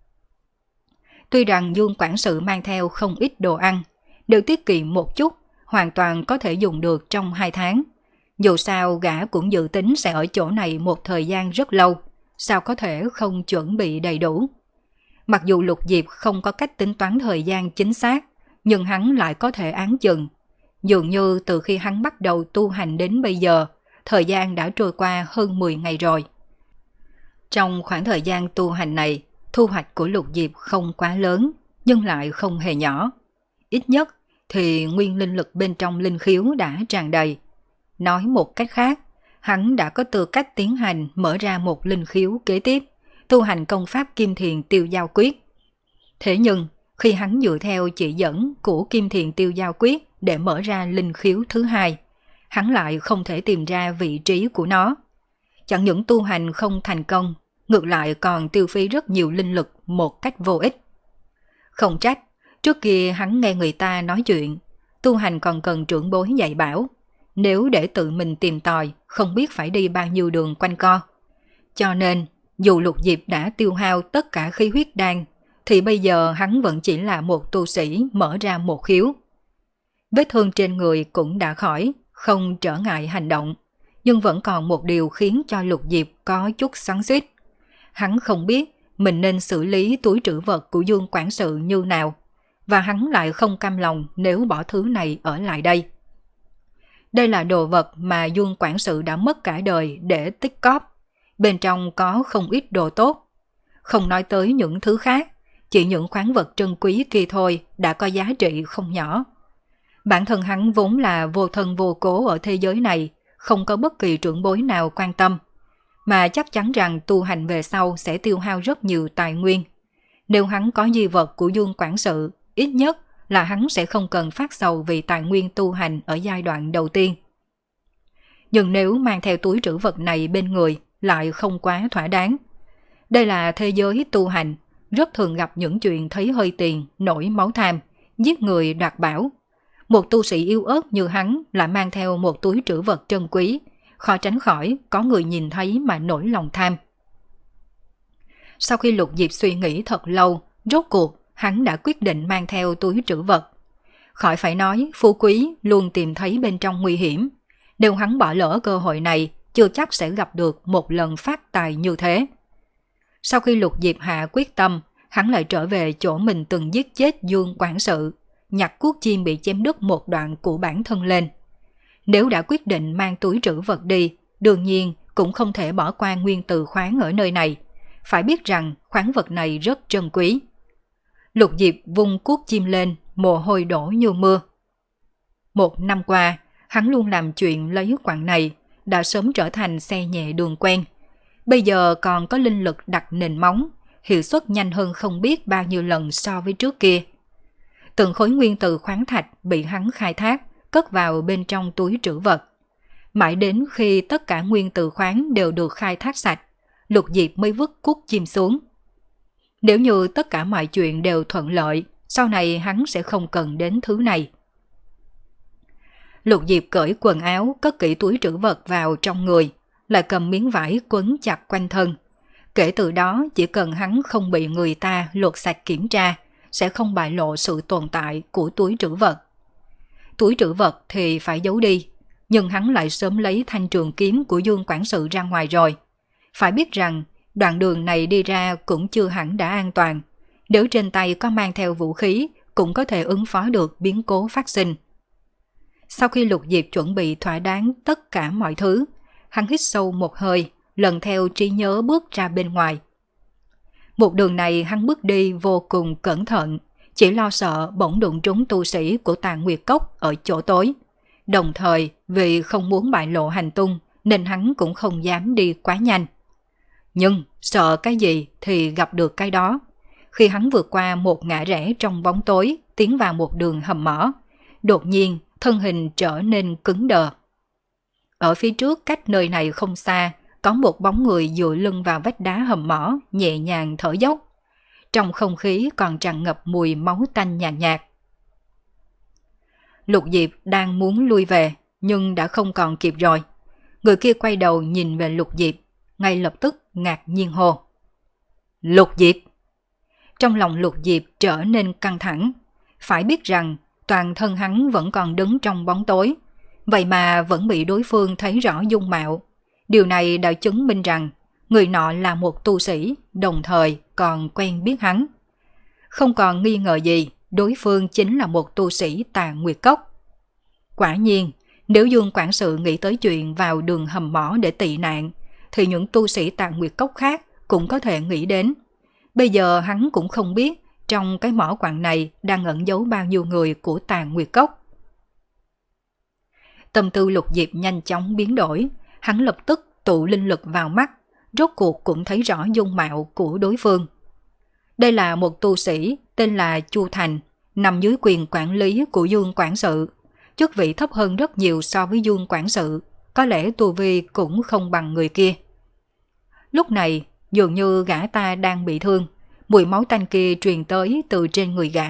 Tuy rằng Dương quản sự mang theo không ít đồ ăn, đều tiết kiệm một chút, hoàn toàn có thể dùng được trong hai tháng. Dù sao gã cũng dự tính sẽ ở chỗ này một thời gian rất lâu, sao có thể không chuẩn bị đầy đủ. Mặc dù Lục Diệp không có cách tính toán thời gian chính xác, nhưng hắn lại có thể án chừng. Dường như từ khi hắn bắt đầu tu hành đến bây giờ, thời gian đã trôi qua hơn mười ngày rồi. Trong khoảng thời gian tu hành này, thu hoạch của Lục Diệp không quá lớn, nhưng lại không hề nhỏ. Ít nhất thì nguyên linh lực bên trong linh khiếu đã tràn đầy. Nói một cách khác, hắn đã có tư cách tiến hành mở ra một linh khiếu kế tiếp, tu hành công pháp Kim Thiền Tiêu Giao Quyết. Thế nhưng, khi hắn dựa theo chỉ dẫn của Kim Thiền Tiêu Giao Quyết để mở ra linh khiếu thứ hai, hắn lại không thể tìm ra vị trí của nó. Chẳng những tu hành không thành công, ngược lại còn tiêu phí rất nhiều linh lực một cách vô ích. Không trách, trước kia hắn nghe người ta nói chuyện, tu hành còn cần trưởng bối dạy bảo. Nếu để tự mình tìm tòi, không biết phải đi bao nhiêu đường quanh co. Cho nên, dù Lục Diệp đã tiêu hao tất cả khí huyết đan, thì bây giờ hắn vẫn chỉ là một tu sĩ mở ra một khiếu. Vết thương trên người cũng đã khỏi, không trở ngại hành động, nhưng vẫn còn một điều khiến cho Lục Diệp có chút xoắn xuýt. Hắn không biết mình nên xử lý túi trữ vật của Dương quản sự như nào, và hắn lại không cam lòng nếu bỏ thứ này ở lại đây. Đây là đồ vật mà Dương quản sự đã mất cả đời để tích cóp, bên trong có không ít đồ tốt. Không nói tới những thứ khác, chỉ những khoáng vật trân quý kia thôi đã có giá trị không nhỏ. Bản thân hắn vốn là vô thân vô cố ở thế giới này, không có bất kỳ trưởng bối nào quan tâm. mà chắc chắn rằng tu hành về sau sẽ tiêu hao rất nhiều tài nguyên. Nếu hắn có di vật của Dương quản sự, ít nhất là hắn sẽ không cần phát sầu vì tài nguyên tu hành ở giai đoạn đầu tiên. Nhưng nếu mang theo túi trữ vật này bên người lại không quá thỏa đáng. Đây là thế giới tu hành, rất thường gặp những chuyện thấy hơi tiền, nổi máu tham, giết người đoạt bảo. Một tu sĩ yếu ớt như hắn lại mang theo một túi trữ vật trân quý, khó tránh khỏi có người nhìn thấy mà nổi lòng tham. Sau khi Lục Diệp suy nghĩ thật lâu, rốt cuộc hắn đã quyết định mang theo túi trữ vật. Khỏi phải nói, phú quý luôn tìm thấy bên trong nguy hiểm. Nếu hắn bỏ lỡ cơ hội này, chưa chắc sẽ gặp được một lần phát tài như thế. Sau khi Lục Diệp hạ quyết tâm, hắn lại trở về chỗ mình từng giết chết Dương quản sự, nhặt cuốc chim bị chém đứt một đoạn của bản thân lên. Nếu đã quyết định mang túi trữ vật đi, đương nhiên cũng không thể bỏ qua nguyên tử khoáng ở nơi này. Phải biết rằng khoáng vật này rất trân quý. Lục Diệp vung cuốc chim lên, mồ hôi đổ như mưa. Một năm qua, hắn luôn làm chuyện lấy quặng này, đã sớm trở thành xe nhẹ đường quen. Bây giờ còn có linh lực đặt nền móng, hiệu suất nhanh hơn không biết bao nhiêu lần so với trước kia. Từng khối nguyên tử khoáng thạch bị hắn khai thác, cất vào bên trong túi trữ vật. Mãi đến khi tất cả nguyên tử khoáng đều được khai thác sạch, Lục Diệp mới vứt cuốc chim xuống. Nếu như tất cả mọi chuyện đều thuận lợi, sau này hắn sẽ không cần đến thứ này. Lục Diệp cởi quần áo, cất kỹ túi trữ vật vào trong người, lại cầm miếng vải quấn chặt quanh thân. Kể từ đó, chỉ cần hắn không bị người ta lột sạch kiểm tra, sẽ không bại lộ sự tồn tại của túi trữ vật. Túi trữ vật thì phải giấu đi, nhưng hắn lại sớm lấy thanh trường kiếm của Dương quản sự ra ngoài rồi. Phải biết rằng, đoạn đường này đi ra cũng chưa hẳn đã an toàn. Nếu trên tay có mang theo vũ khí, cũng có thể ứng phó được biến cố phát sinh. Sau khi Lục Diệp chuẩn bị thỏa đáng tất cả mọi thứ, hắn hít sâu một hơi, lần theo trí nhớ bước ra bên ngoài. Một đường này hắn bước đi vô cùng cẩn thận, chỉ lo sợ bỗng đụng trúng tu sĩ của Tà Nguyệt Cốc ở chỗ tối. Đồng thời, vì không muốn bại lộ hành tung, nên hắn cũng không dám đi quá nhanh. Nhưng sợ cái gì thì gặp được cái đó. Khi hắn vượt qua một ngã rẽ trong bóng tối, tiến vào một đường hầm mỏ, đột nhiên thân hình trở nên cứng đờ. Ở phía trước cách nơi này không xa, có một bóng người dựa lưng vào vách đá hầm mỏ, nhẹ nhàng thở dốc. Trong không khí còn tràn ngập mùi máu tanh nhàn nhạt, nhạt. Lục Diệp đang muốn lui về, nhưng đã không còn kịp rồi. Người kia quay đầu nhìn về Lục Diệp, ngay lập tức ngạc nhiên hô: Lục Diệp! Trong lòng Lục Diệp trở nên căng thẳng. Phải biết rằng toàn thân hắn vẫn còn đứng trong bóng tối, vậy mà vẫn bị đối phương thấy rõ dung mạo. Điều này đã chứng minh rằng người nọ là một tu sĩ, đồng thời còn quen biết hắn. Không còn nghi ngờ gì, đối phương chính là một tu sĩ Tà Nguyệt Cốc. Quả nhiên, nếu Dương quản sự nghĩ tới chuyện vào đường hầm mỏ để tị nạn, thì những tu sĩ Tà Nguyệt Cốc khác cũng có thể nghĩ đến. Bây giờ hắn cũng không biết trong cái mỏ quặng này đang ẩn giấu bao nhiêu người của Tà Nguyệt Cốc. Tâm tư Lục Diệp nhanh chóng biến đổi, hắn lập tức tụ linh lực vào mắt, rốt cuộc cũng thấy rõ dung mạo của đối phương. Đây là một tu sĩ tên là Chu Thành, nằm dưới quyền quản lý của Dương quản sự. Chức vị thấp hơn rất nhiều so với Dương quản sự, có lẽ tu vi cũng không bằng người kia. Lúc này, dường như gã ta đang bị thương, mùi máu tanh kia truyền tới từ trên người gã.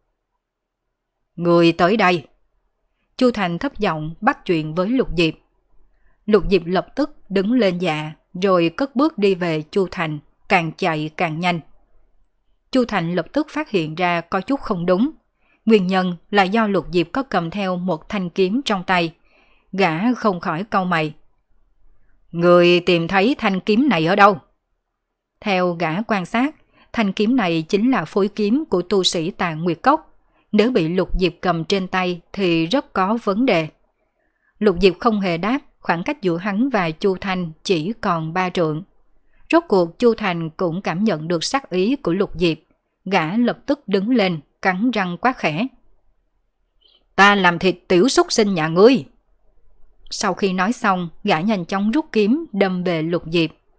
Người tới đây! Chu Thành thấp giọng bắt chuyện với Lục Diệp. Lục Diệp lập tức đứng lên dạ, rồi cất bước đi về Chu Thành, càng chạy càng nhanh. Chu Thành lập tức phát hiện ra có chút không đúng. Nguyên nhân là do Lục Diệp có cầm theo một thanh kiếm trong tay. Gã không khỏi cau mày. Người tìm thấy thanh kiếm này ở đâu? Theo gã quan sát, thanh kiếm này chính là phối kiếm của tu sĩ Tà Nguyệt Cốc. Nếu bị Lục Diệp cầm trên tay thì rất có vấn đề. Lục Diệp không hề đáp, khoảng cách giữa hắn và Chu Thành chỉ còn ba trượng. Rốt cuộc Chu Thành cũng cảm nhận được sắc ý của Lục Diệp. Gã lập tức đứng lên, cắn răng quát khẽ. Ta làm thịt tiểu súc sinh nhà ngươi! Sau khi nói xong, gã nhanh chóng rút kiếm đâm về Lục Diệp.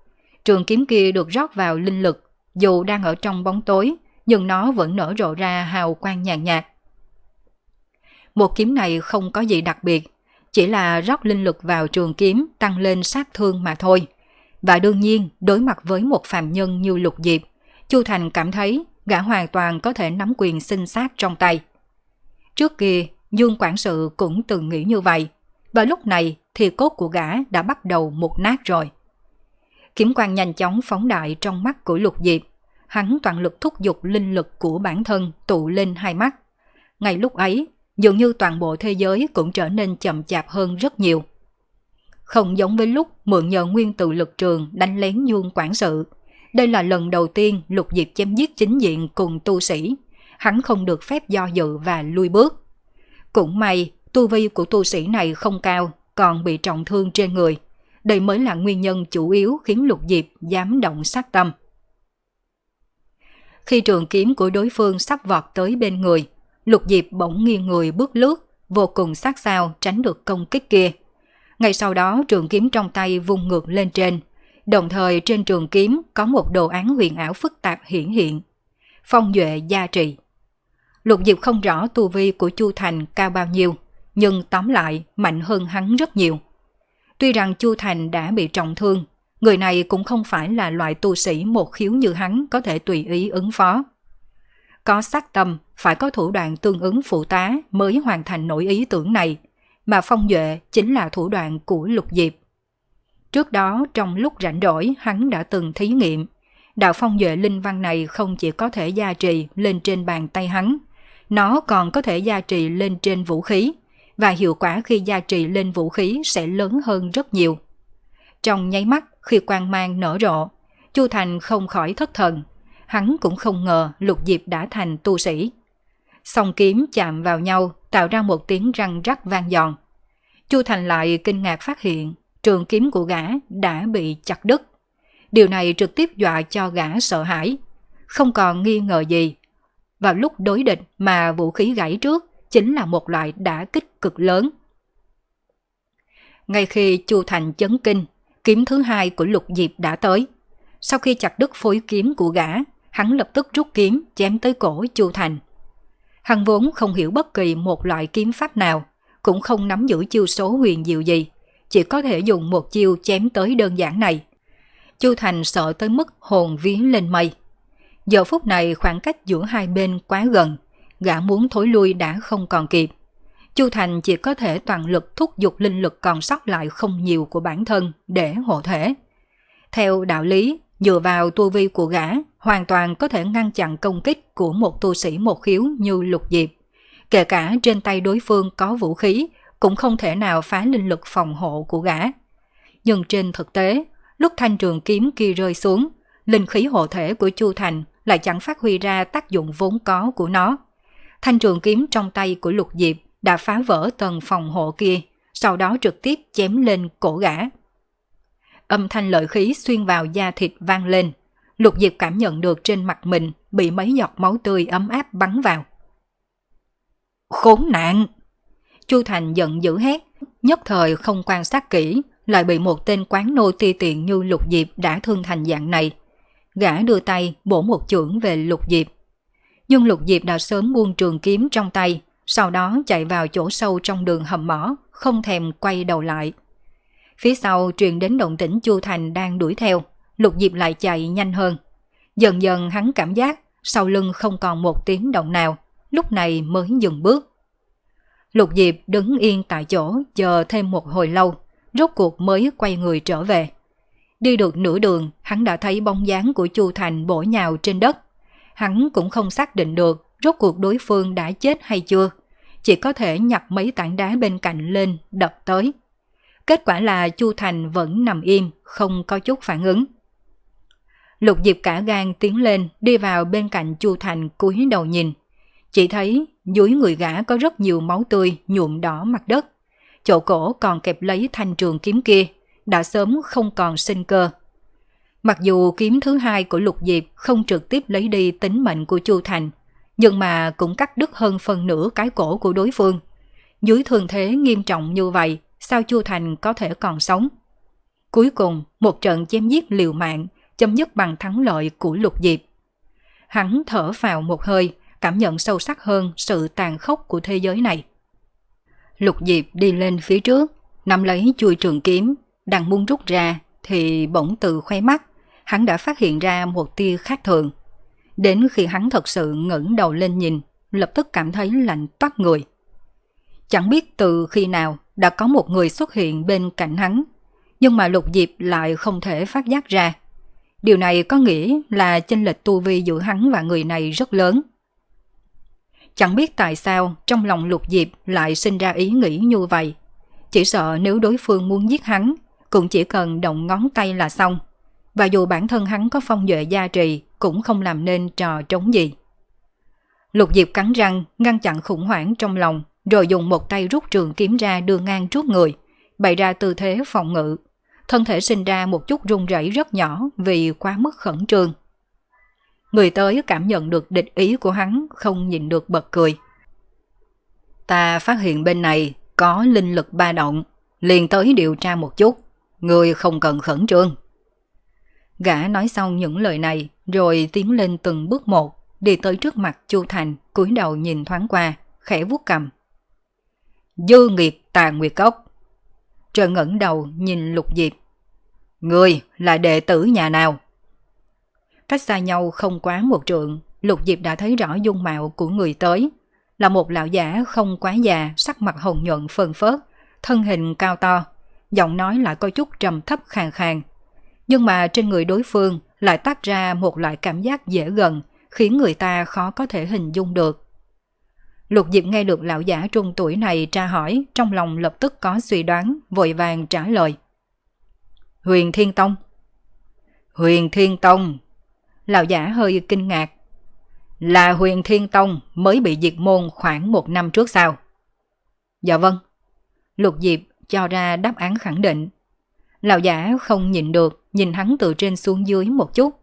Trường kiếm kia được rót vào linh lực, dù đang ở trong bóng tối, nhưng nó vẫn nở rộ ra hào quang nhàn nhạt. Một kiếm này không có gì đặc biệt, chỉ là rót linh lực vào trường kiếm tăng lên sát thương mà thôi. Và đương nhiên, đối mặt với một phàm nhân như Lục Diệp, Chu Thành cảm thấy gã hoàn toàn có thể nắm quyền sinh sát trong tay. Trước kia, Dương quản sự cũng từng nghĩ như vậy, và lúc này thì cốt của gã đã bắt đầu mục nát rồi. Kiếm quang nhanh chóng phóng đại trong mắt của Lục Diệp, hắn toàn lực thúc giục linh lực của bản thân tụ lên hai mắt. Ngay lúc ấy, dường như toàn bộ thế giới cũng trở nên chậm chạp hơn rất nhiều. Không giống với lúc mượn nhờ nguyên tử lực trường đánh lén Dương quản sự, đây là lần đầu tiên Lục Diệp chém giết chính diện cùng tu sĩ, hắn không được phép do dự và lui bước. Cũng may, tu vi của tu sĩ này không cao, còn bị trọng thương trên người. Đây mới là nguyên nhân chủ yếu khiến Lục Diệp dám động sát tâm. Khi trường kiếm của đối phương sắp vọt tới bên người, Lục Diệp bỗng nghiêng người bước lướt, vô cùng sát sao tránh được công kích kia. Ngay sau đó trường kiếm trong tay vung ngược lên trên, đồng thời trên trường kiếm có một đồ án huyền ảo phức tạp hiển hiện. Phong Duệ gia trì. Lục Diệp không rõ tu vi của Chu Thành cao bao nhiêu, nhưng tóm lại mạnh hơn hắn rất nhiều. Tuy rằng Chu Thành đã bị trọng thương, người này cũng không phải là loại tu sĩ một khiếu như hắn có thể tùy ý ứng phó. Có sát tâm, phải có thủ đoạn tương ứng phụ tá mới hoàn thành nổi ý tưởng này, mà Phong Duệ chính là thủ đoạn của Lục Diệp. Trước đó trong lúc rảnh rỗi hắn đã từng thí nghiệm, đạo Phong Duệ linh văn này không chỉ có thể gia trì lên trên bàn tay hắn, nó còn có thể gia trì lên trên vũ khí, và hiệu quả khi gia trì lên vũ khí sẽ lớn hơn rất nhiều. Trong nháy mắt khi quang mang nở rộ, Chu Thành không khỏi thất thần, hắn cũng không ngờ Lục Diệp đã thành tu sĩ. Song kiếm chạm vào nhau tạo ra một tiếng răng rắc vang giòn. Chu Thành lại kinh ngạc phát hiện trường kiếm của gã đã bị chặt đứt. Điều này trực tiếp dọa cho gã sợ hãi, không còn nghi ngờ gì. Vào lúc đối địch mà vũ khí gãy trước chính là một loại đả kích cực lớn. Ngay khi Chu Thành chấn kinh, kiếm thứ hai của Lục Diệp đã tới. Sau khi chặt đứt phối kiếm của gã, hắn lập tức rút kiếm chém tới cổ Chu Thành. Hắn vốn không hiểu bất kỳ một loại kiếm pháp nào, cũng không nắm giữ chiêu số huyền diệu gì, chỉ có thể dùng một chiêu chém tới đơn giản này. Chu Thành sợ tới mức hồn vía lên mây. Giờ phút này khoảng cách giữa hai bên quá gần, gã muốn thối lui đã không còn kịp. Chu Thành chỉ có thể toàn lực thúc giục linh lực còn sót lại không nhiều của bản thân để hộ thể. Theo đạo lý, dựa vào tu vi của gã, hoàn toàn có thể ngăn chặn công kích của một tu sĩ một khiếu như Lục Diệp. Kể cả trên tay đối phương có vũ khí, cũng không thể nào phá linh lực phòng hộ của gã. Nhưng trên thực tế, lúc thanh trường kiếm kia rơi xuống, linh khí hộ thể của Chu Thành lại chẳng phát huy ra tác dụng vốn có của nó. Thanh trường kiếm trong tay của Lục Diệp đã phá vỡ tầng phòng hộ kia, sau đó trực tiếp chém lên cổ gã. Âm thanh lợi khí xuyên vào da thịt vang lên, Lục Diệp cảm nhận được trên mặt mình bị mấy giọt máu tươi ấm áp bắn vào. Khốn nạn! Chu Thành giận dữ hét, nhất thời không quan sát kỹ, lại bị một tên quán nô ti tiện như Lục Diệp đã thương thành dạng này. Gã đưa tay bổ một chưởng về Lục Diệp. Nhưng Lục Diệp đã sớm buông trường kiếm trong tay, sau đó chạy vào chỗ sâu trong đường hầm mỏ, không thèm quay đầu lại. Phía sau truyền đến động tĩnh Chu Thành đang đuổi theo, Lục Diệp lại chạy nhanh hơn. Dần dần hắn cảm giác sau lưng không còn một tiếng động nào, lúc này mới dừng bước. Lục Diệp đứng yên tại chỗ chờ thêm một hồi lâu, rốt cuộc mới quay người trở về. Đi được nửa đường, hắn đã thấy bóng dáng của Chu Thành bổ nhào trên đất. Hắn cũng không xác định được rốt cuộc đối phương đã chết hay chưa, chỉ có thể nhặt mấy tảng đá bên cạnh lên đập tới. Kết quả là Chu Thành vẫn nằm im, không có chút phản ứng. Lục Diệp cả gan tiến lên, đi vào bên cạnh Chu Thành cúi đầu nhìn. Chỉ thấy dưới người gã có rất nhiều máu tươi nhuộm đỏ mặt đất. Chỗ cổ còn kẹp lấy thanh trường kiếm kia, đã sớm không còn sinh cơ. Mặc dù kiếm thứ hai của Lục Diệp không trực tiếp lấy đi tính mệnh của Chu Thành, nhưng mà cũng cắt đứt hơn phần nửa cái cổ của đối phương. Dưới thương thế nghiêm trọng như vậy, sao Chu Thành có thể còn sống? Cuối cùng, một trận chém giết liều mạng chấm dứt bằng thắng lợi của Lục Diệp. Hắn thở phào một hơi, cảm nhận sâu sắc hơn sự tàn khốc của thế giới này. Lục Diệp đi lên phía trước, nắm lấy chuôi trường kiếm, đang muốn rút ra thì bỗng từ khóe mắt, hắn đã phát hiện ra một tia khác thường. Đến khi hắn thật sự ngẩng đầu lên nhìn, lập tức cảm thấy lạnh toát người. Chẳng biết từ khi nào đã có một người xuất hiện bên cạnh hắn, nhưng mà Lục Diệp lại không thể phát giác ra. Điều này có nghĩa là chênh lệch tu vi giữa hắn và người này rất lớn. Chẳng biết tại sao trong lòng Lục Diệp lại sinh ra ý nghĩ như vậy. Chỉ sợ nếu đối phương muốn giết hắn, cũng chỉ cần động ngón tay là xong. Và dù bản thân hắn có phong duệ gia trì, cũng không làm nên trò trống gì. Lục Diệp cắn răng, ngăn chặn khủng hoảng trong lòng, rồi dùng một tay rút trường kiếm ra đưa ngang trước người, bày ra tư thế phòng ngự. Thân thể sinh ra một chút run rẩy rất nhỏ vì quá mức khẩn trương. Người tới cảm nhận được địch ý của hắn, không nhịn được bật cười. Ta phát hiện bên này có linh lực ba động, liền tới điều tra một chút, người không cần khẩn trương. Gã nói xong những lời này, rồi tiến lên từng bước một, đi tới trước mặt Chu Thành, cúi đầu nhìn thoáng qua, khẽ vuốt cằm. Dư nghiệt Tà Nguyệt Cốc. Trời ngẩng đầu nhìn Lục Diệp. Người là đệ tử nhà nào? Cách xa nhau không quá một trượng, Lục Diệp đã thấy rõ dung mạo của người tới. Là một lão giả không quá già, sắc mặt hồng nhuận phơn phớt, thân hình cao to, giọng nói lại có chút trầm thấp khàn khàn. Nhưng mà trên người đối phương lại toát ra một loại cảm giác dễ gần, khiến người ta khó có thể hình dung được. Lục Diệp nghe được lão giả trung tuổi này tra hỏi, trong lòng lập tức có suy đoán, vội vàng trả lời. Huyền Thiên Tông. Huyền Thiên Tông. Lão giả hơi kinh ngạc. Là Huyền Thiên Tông mới bị diệt môn khoảng một năm trước sao? Dạ vâng. Lục Diệp cho ra đáp án khẳng định. Lão giả không nhịn được, nhìn hắn từ trên xuống dưới một chút.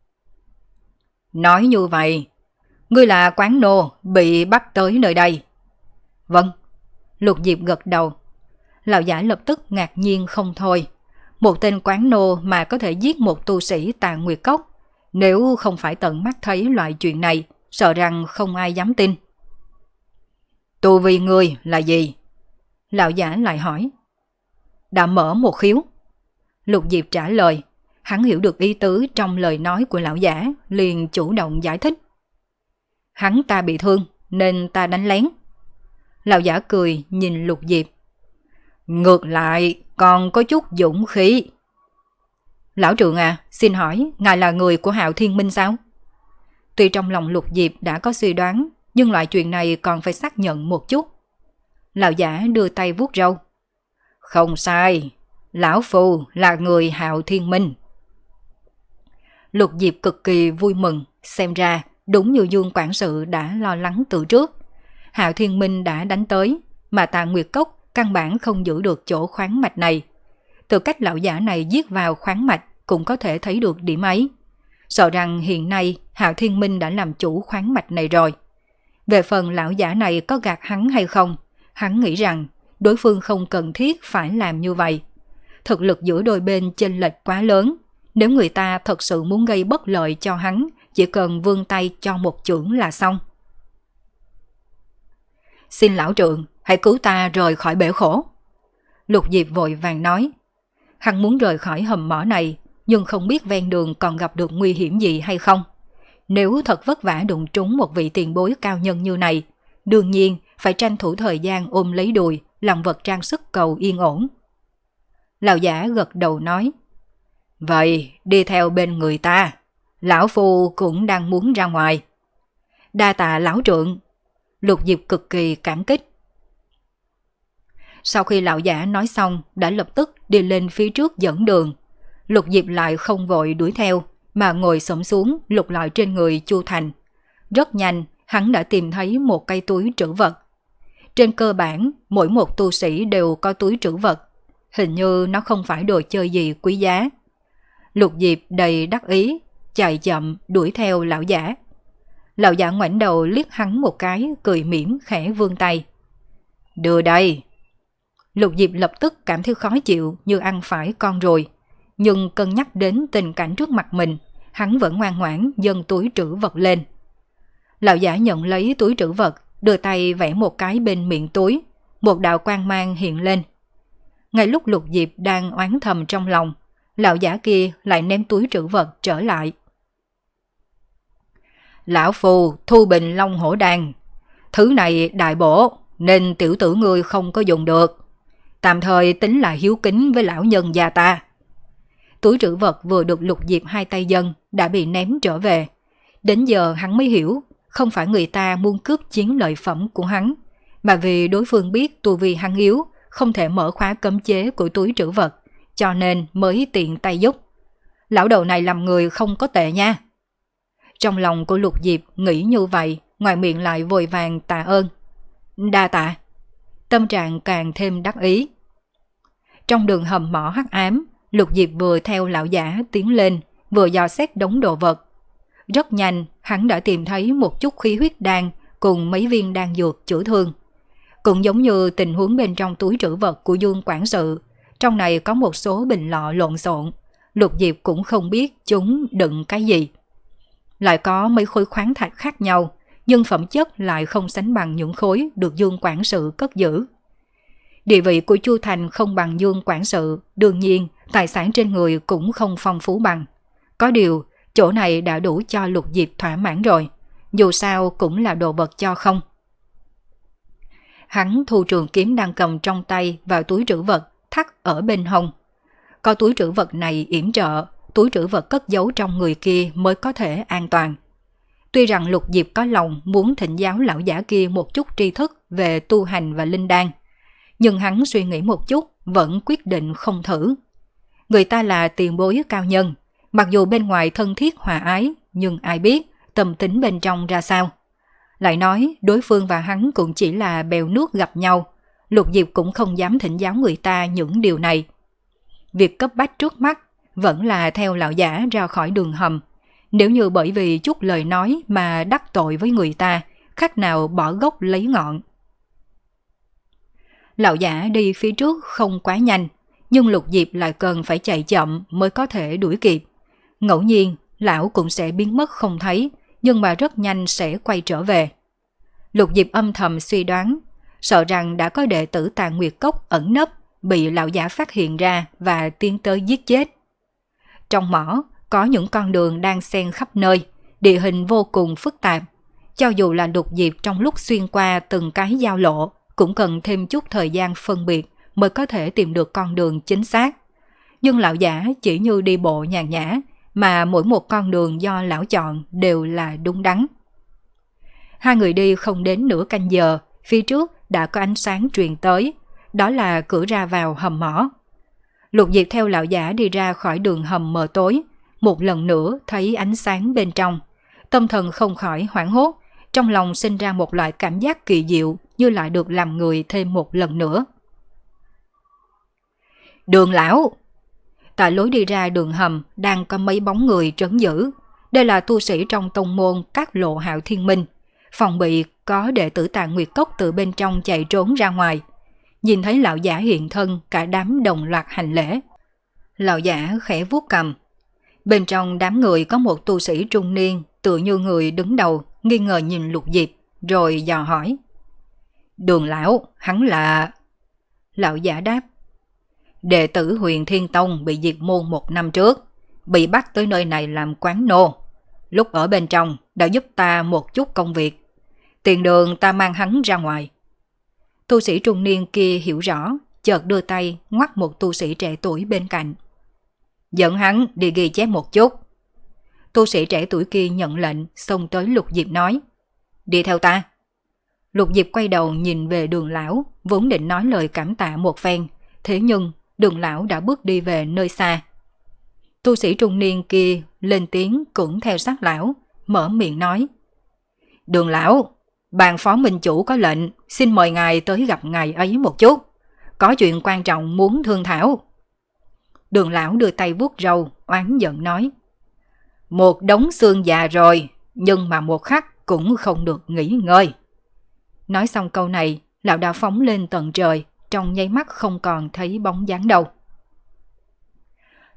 Nói như vậy, ngươi là quán nô bị bắt tới nơi đây. Vâng. Lục Diệp gật đầu. Lão giả lập tức ngạc nhiên không thôi. Một tên quán nô mà có thể giết một tu sĩ Tà Nguyệt Cốc, nếu không phải tận mắt thấy loại chuyện này, sợ rằng không ai dám tin. Tu vi ngươi là gì? Lão giả lại hỏi. Đã mở một khiếu. Lục Diệp trả lời. Hắn hiểu được ý tứ trong lời nói của lão giả, liền chủ động giải thích. Hắn ta bị thương nên ta đánh lén. Lão giả cười nhìn Lục Diệp. Ngược lại còn có chút dũng khí. Lão Trượng à, xin hỏi ngài là người của Hạo Thiên Minh sao? Tuy trong lòng Lục Diệp đã có suy đoán, nhưng loại chuyện này còn phải xác nhận một chút. Lão giả đưa tay vuốt râu. Không sai, lão phu là người Hạo Thiên Minh. Lục Diệp cực kỳ vui mừng, xem ra đúng như Dương quản sự đã lo lắng từ trước. Hạo Thiên Minh đã đánh tới, mà Tà Nguyệt Cốc căn bản không giữ được chỗ khoáng mạch này. Từ cách lão giả này giết vào khoáng mạch cũng có thể thấy được điểm ấy. Sợ rằng hiện nay Hạo Thiên Minh đã làm chủ khoáng mạch này rồi. Về phần lão giả này có gạt hắn hay không, hắn nghĩ rằng đối phương không cần thiết phải làm như vậy. Thực lực giữa đôi bên chênh lệch quá lớn. Nếu người ta thật sự muốn gây bất lợi cho hắn, chỉ cần vươn tay cho một chưởng là xong. Xin lão trượng, hãy cứu ta rời khỏi bể khổ. Lục Diệp vội vàng nói. Hắn muốn rời khỏi hầm mỏ này, nhưng không biết ven đường còn gặp được nguy hiểm gì hay không. Nếu thật vất vả đụng trúng một vị tiền bối cao nhân như này, đương nhiên phải tranh thủ thời gian ôm lấy đùi, làm vật trang sức cầu yên ổn. Lão giả gật đầu nói. Vậy đi theo bên người ta, lão phu cũng đang muốn ra ngoài. Đa tạ lão trượng. Lục Diệp cực kỳ cảm kích. Sau khi lão giả nói xong, đã lập tức đi lên phía trước dẫn đường. Lục Diệp lại không vội đuổi theo, mà ngồi xổm xuống lục lọi trên người Chu Thành. Rất nhanh, hắn đã tìm thấy một cây túi trữ vật. Trên cơ bản, mỗi một tu sĩ đều có túi trữ vật. Hình như nó không phải đồ chơi gì quý giá. Lục Diệp đầy đắc ý, chạy chậm đuổi theo lão giả. Lão giả ngoảnh đầu liếc hắn một cái, cười mỉm khẽ vươn tay. Đưa đây. Lục Diệp lập tức cảm thấy khó chịu như ăn phải con ruồi. nhưng cân nhắc đến tình cảnh trước mặt mình, hắn vẫn ngoan ngoãn dâng túi trữ vật lên. Lão giả nhận lấy túi trữ vật, đưa tay vẽ một cái bên miệng túi, một đạo quang mang hiện lên. Ngay lúc Lục Diệp đang oán thầm trong lòng, lão giả kia lại ném túi trữ vật trở lại. Lão phù thu bình long hổ đan, thứ này đại bổ nên tiểu tử ngươi không có dùng được, tạm thời tính là hiếu kính với lão nhân gia ta. Túi trữ vật vừa được Lục Diệp hai tay dâng đã bị ném trở về. Đến giờ hắn mới hiểu, không phải người ta muốn cướp chiến lợi phẩm của hắn, mà vì đối phương biết tu vi hắn yếu, không thể mở khóa cấm chế của túi trữ vật, cho nên mới tiện tay giúp. Lão đầu này làm người không có tệ nha. Trong lòng của Lục Diệp nghĩ như vậy, ngoài miệng lại vội vàng tạ ơn. Đa tạ. Tâm trạng càng thêm đắc ý. Trong đường hầm mỏ hắc ám, Lục Diệp vừa theo lão giả tiến lên, vừa dò xét đống đồ vật. Rất nhanh, hắn đã tìm thấy một chút khí huyết đan cùng mấy viên đan dược chữa thương. Cũng giống như tình huống bên trong túi trữ vật của Dương quản sự, trong này có một số bình lọ lộn xộn, Lục Diệp cũng không biết chúng đựng cái gì. Lại có mấy khối khoáng thạch khác nhau, nhưng phẩm chất lại không sánh bằng những khối được Dương quản sự cất giữ. Địa vị của Chu Thành không bằng Dương quản sự, đương nhiên tài sản trên người cũng không phong phú bằng. Có điều, chỗ này đã đủ cho Lục Diệp thỏa mãn rồi, dù sao cũng là đồ vật cho không. Hắn thu trường kiếm đang cầm trong tay vào túi trữ vật, thắt ở bên hông. Có túi trữ vật này yểm trợ, túi trữ vật cất giấu trong người kia mới có thể an toàn. Tuy rằng Lục Diệp có lòng muốn thỉnh giáo lão giả kia một chút tri thức về tu hành và linh đan, nhưng hắn suy nghĩ một chút vẫn quyết định không thử. Người ta là tiền bối cao nhân, mặc dù bên ngoài thân thiết hòa ái, nhưng ai biết tâm tính bên trong ra sao. Lại nói đối phương và hắn cũng chỉ là bèo nước gặp nhau, Lục Diệp cũng không dám thỉnh giáo người ta những điều này. Việc cấp bách trước mắt vẫn là theo lão giả ra khỏi đường hầm. Nếu như bởi vì chút lời nói mà đắc tội với người ta, khác nào bỏ gốc lấy ngọn. Lão giả đi phía trước không quá nhanh, nhưng Lục Diệp lại cần phải chạy chậm mới có thể đuổi kịp. Ngẫu nhiên, lão cũng sẽ biến mất không thấy, nhưng mà rất nhanh sẽ quay trở về. Lục Diệp âm thầm suy đoán, sợ rằng đã có đệ tử Tà Nguyệt Cốc ẩn nấp, bị lão giả phát hiện ra và tiến tới giết chết. Trong mỏ, có những con đường đang xen khắp nơi, địa hình vô cùng phức tạp. Cho dù là Lục Diệp trong lúc xuyên qua từng cái giao lộ, cũng cần thêm chút thời gian phân biệt mới có thể tìm được con đường chính xác. Nhưng lão giả chỉ như đi bộ nhàn nhã, mà mỗi một con đường do lão chọn đều là đúng đắn. Hai người đi không đến nửa canh giờ, phía trước đã có ánh sáng truyền tới, đó là cửa ra vào hầm mỏ. Lục Diệp theo lão giả đi ra khỏi đường hầm mờ tối, một lần nữa thấy ánh sáng bên trong. Tâm thần không khỏi hoảng hốt, trong lòng sinh ra một loại cảm giác kỳ diệu như lại được làm người thêm một lần nữa. Đường lão! Tại lối đi ra đường hầm đang có mấy bóng người trấn giữ. Đây là tu sĩ trong tông môn Các Lộ Hạo Thiên Minh, phòng bị có đệ tử Tà Nguyệt Cốc từ bên trong chạy trốn ra ngoài. Nhìn thấy lão giả hiện thân, cả đám đồng loạt hành lễ. Lão giả khẽ vuốt cầm. Bên trong đám người có một tu sĩ trung niên, tựa như người đứng đầu, nghi ngờ nhìn Lục Diệp, rồi dò hỏi. Đường lão, hắn là... Lão giả đáp. Đệ tử Huyền Thiên Tông bị diệt môn một năm trước, bị bắt tới nơi này làm quán nô. Lúc ở bên trong đã giúp ta một chút công việc. Tiền đường ta mang hắn ra ngoài. Tu sĩ trung niên kia hiểu rõ, chợt đưa tay ngoắc một tu sĩ trẻ tuổi bên cạnh. Dẫn hắn đi ghi chép một chút. Tu sĩ trẻ tuổi kia nhận lệnh, xông tới Lục Diệp nói. Đi theo ta. Lục Diệp quay đầu nhìn về Đường lão, vốn định nói lời cảm tạ một phen, thế nhưng Đường lão đã bước đi về nơi xa. Tu sĩ trung niên kia lên tiếng cũng theo sát lão, mở miệng nói. Đường lão, bàn phó minh chủ có lệnh, xin mời ngài tới gặp ngài ấy một chút. Có chuyện quan trọng muốn thương thảo. Đường lão đưa tay vuốt râu, oán giận nói. Một đống xương già rồi, nhưng mà một khắc cũng không được nghỉ ngơi. Nói xong câu này, lão đã phóng lên tận trời, trong nháy mắt không còn thấy bóng dáng đâu.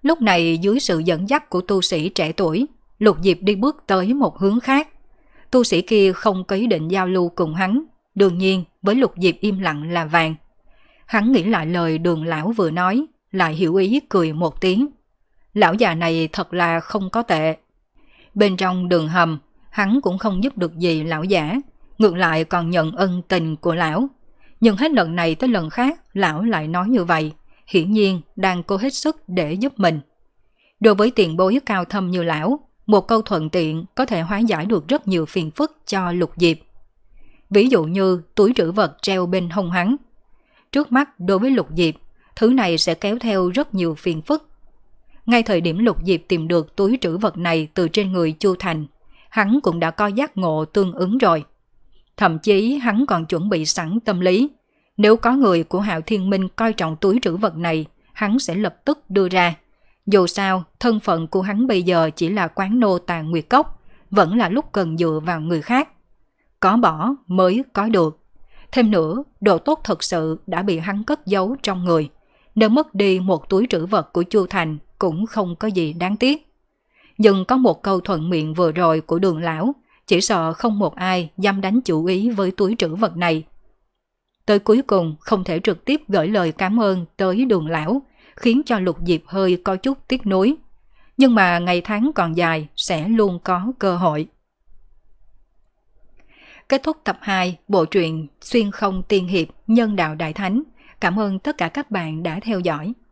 Lúc này dưới sự dẫn dắt của tu sĩ trẻ tuổi, Lục Diệp đi bước tới một hướng khác. Tu sĩ kia không có ý định giao lưu cùng hắn, đương nhiên với Lục Diệp im lặng là vàng. Hắn nghĩ lại lời Đường lão vừa nói, lại hiểu ý cười một tiếng. Lão già này thật là không có tệ. Bên trong đường hầm, hắn cũng không giúp được gì lão giả, ngược lại còn nhận ân tình của lão. Nhưng hết lần này tới lần khác, lão lại nói như vậy, hiển nhiên đang cố hết sức để giúp mình. Đối với tiền bối cao thâm như lão, một câu thuận tiện có thể hóa giải được rất nhiều phiền phức cho Lục Diệp. Ví dụ như túi trữ vật treo bên hông hắn. Trước mắt đối với Lục Diệp, thứ này sẽ kéo theo rất nhiều phiền phức. Ngay thời điểm Lục Diệp tìm được túi trữ vật này từ trên người Chu Thành, hắn cũng đã có giác ngộ tương ứng rồi. Thậm chí hắn còn chuẩn bị sẵn tâm lý. Nếu có người của Hạo Thiên Minh coi trọng túi trữ vật này, hắn sẽ lập tức đưa ra. Dù sao, thân phận của hắn bây giờ chỉ là quán nô Tàn Nguyệt Cốc, vẫn là lúc cần dựa vào người khác. Có bỏ mới có được. Thêm nữa, đồ tốt thật sự đã bị hắn cất giấu trong người. Nếu mất đi một túi trữ vật của Chu Thành cũng không có gì đáng tiếc. Nhưng có một câu thuận miệng vừa rồi của Đường lão, chỉ sợ không một ai dám đánh chủ ý với túi trữ vật này. Tới cuối cùng không thể trực tiếp gửi lời cảm ơn tới Đường lão, khiến cho Lục Diệp hơi có chút tiếc nuối. Nhưng mà ngày tháng còn dài sẽ luôn có cơ hội. Kết thúc tập hai bộ truyện Xuyên Không Tiên Hiệp Nhân Đạo Đại Thánh. Cảm ơn tất cả các bạn đã theo dõi.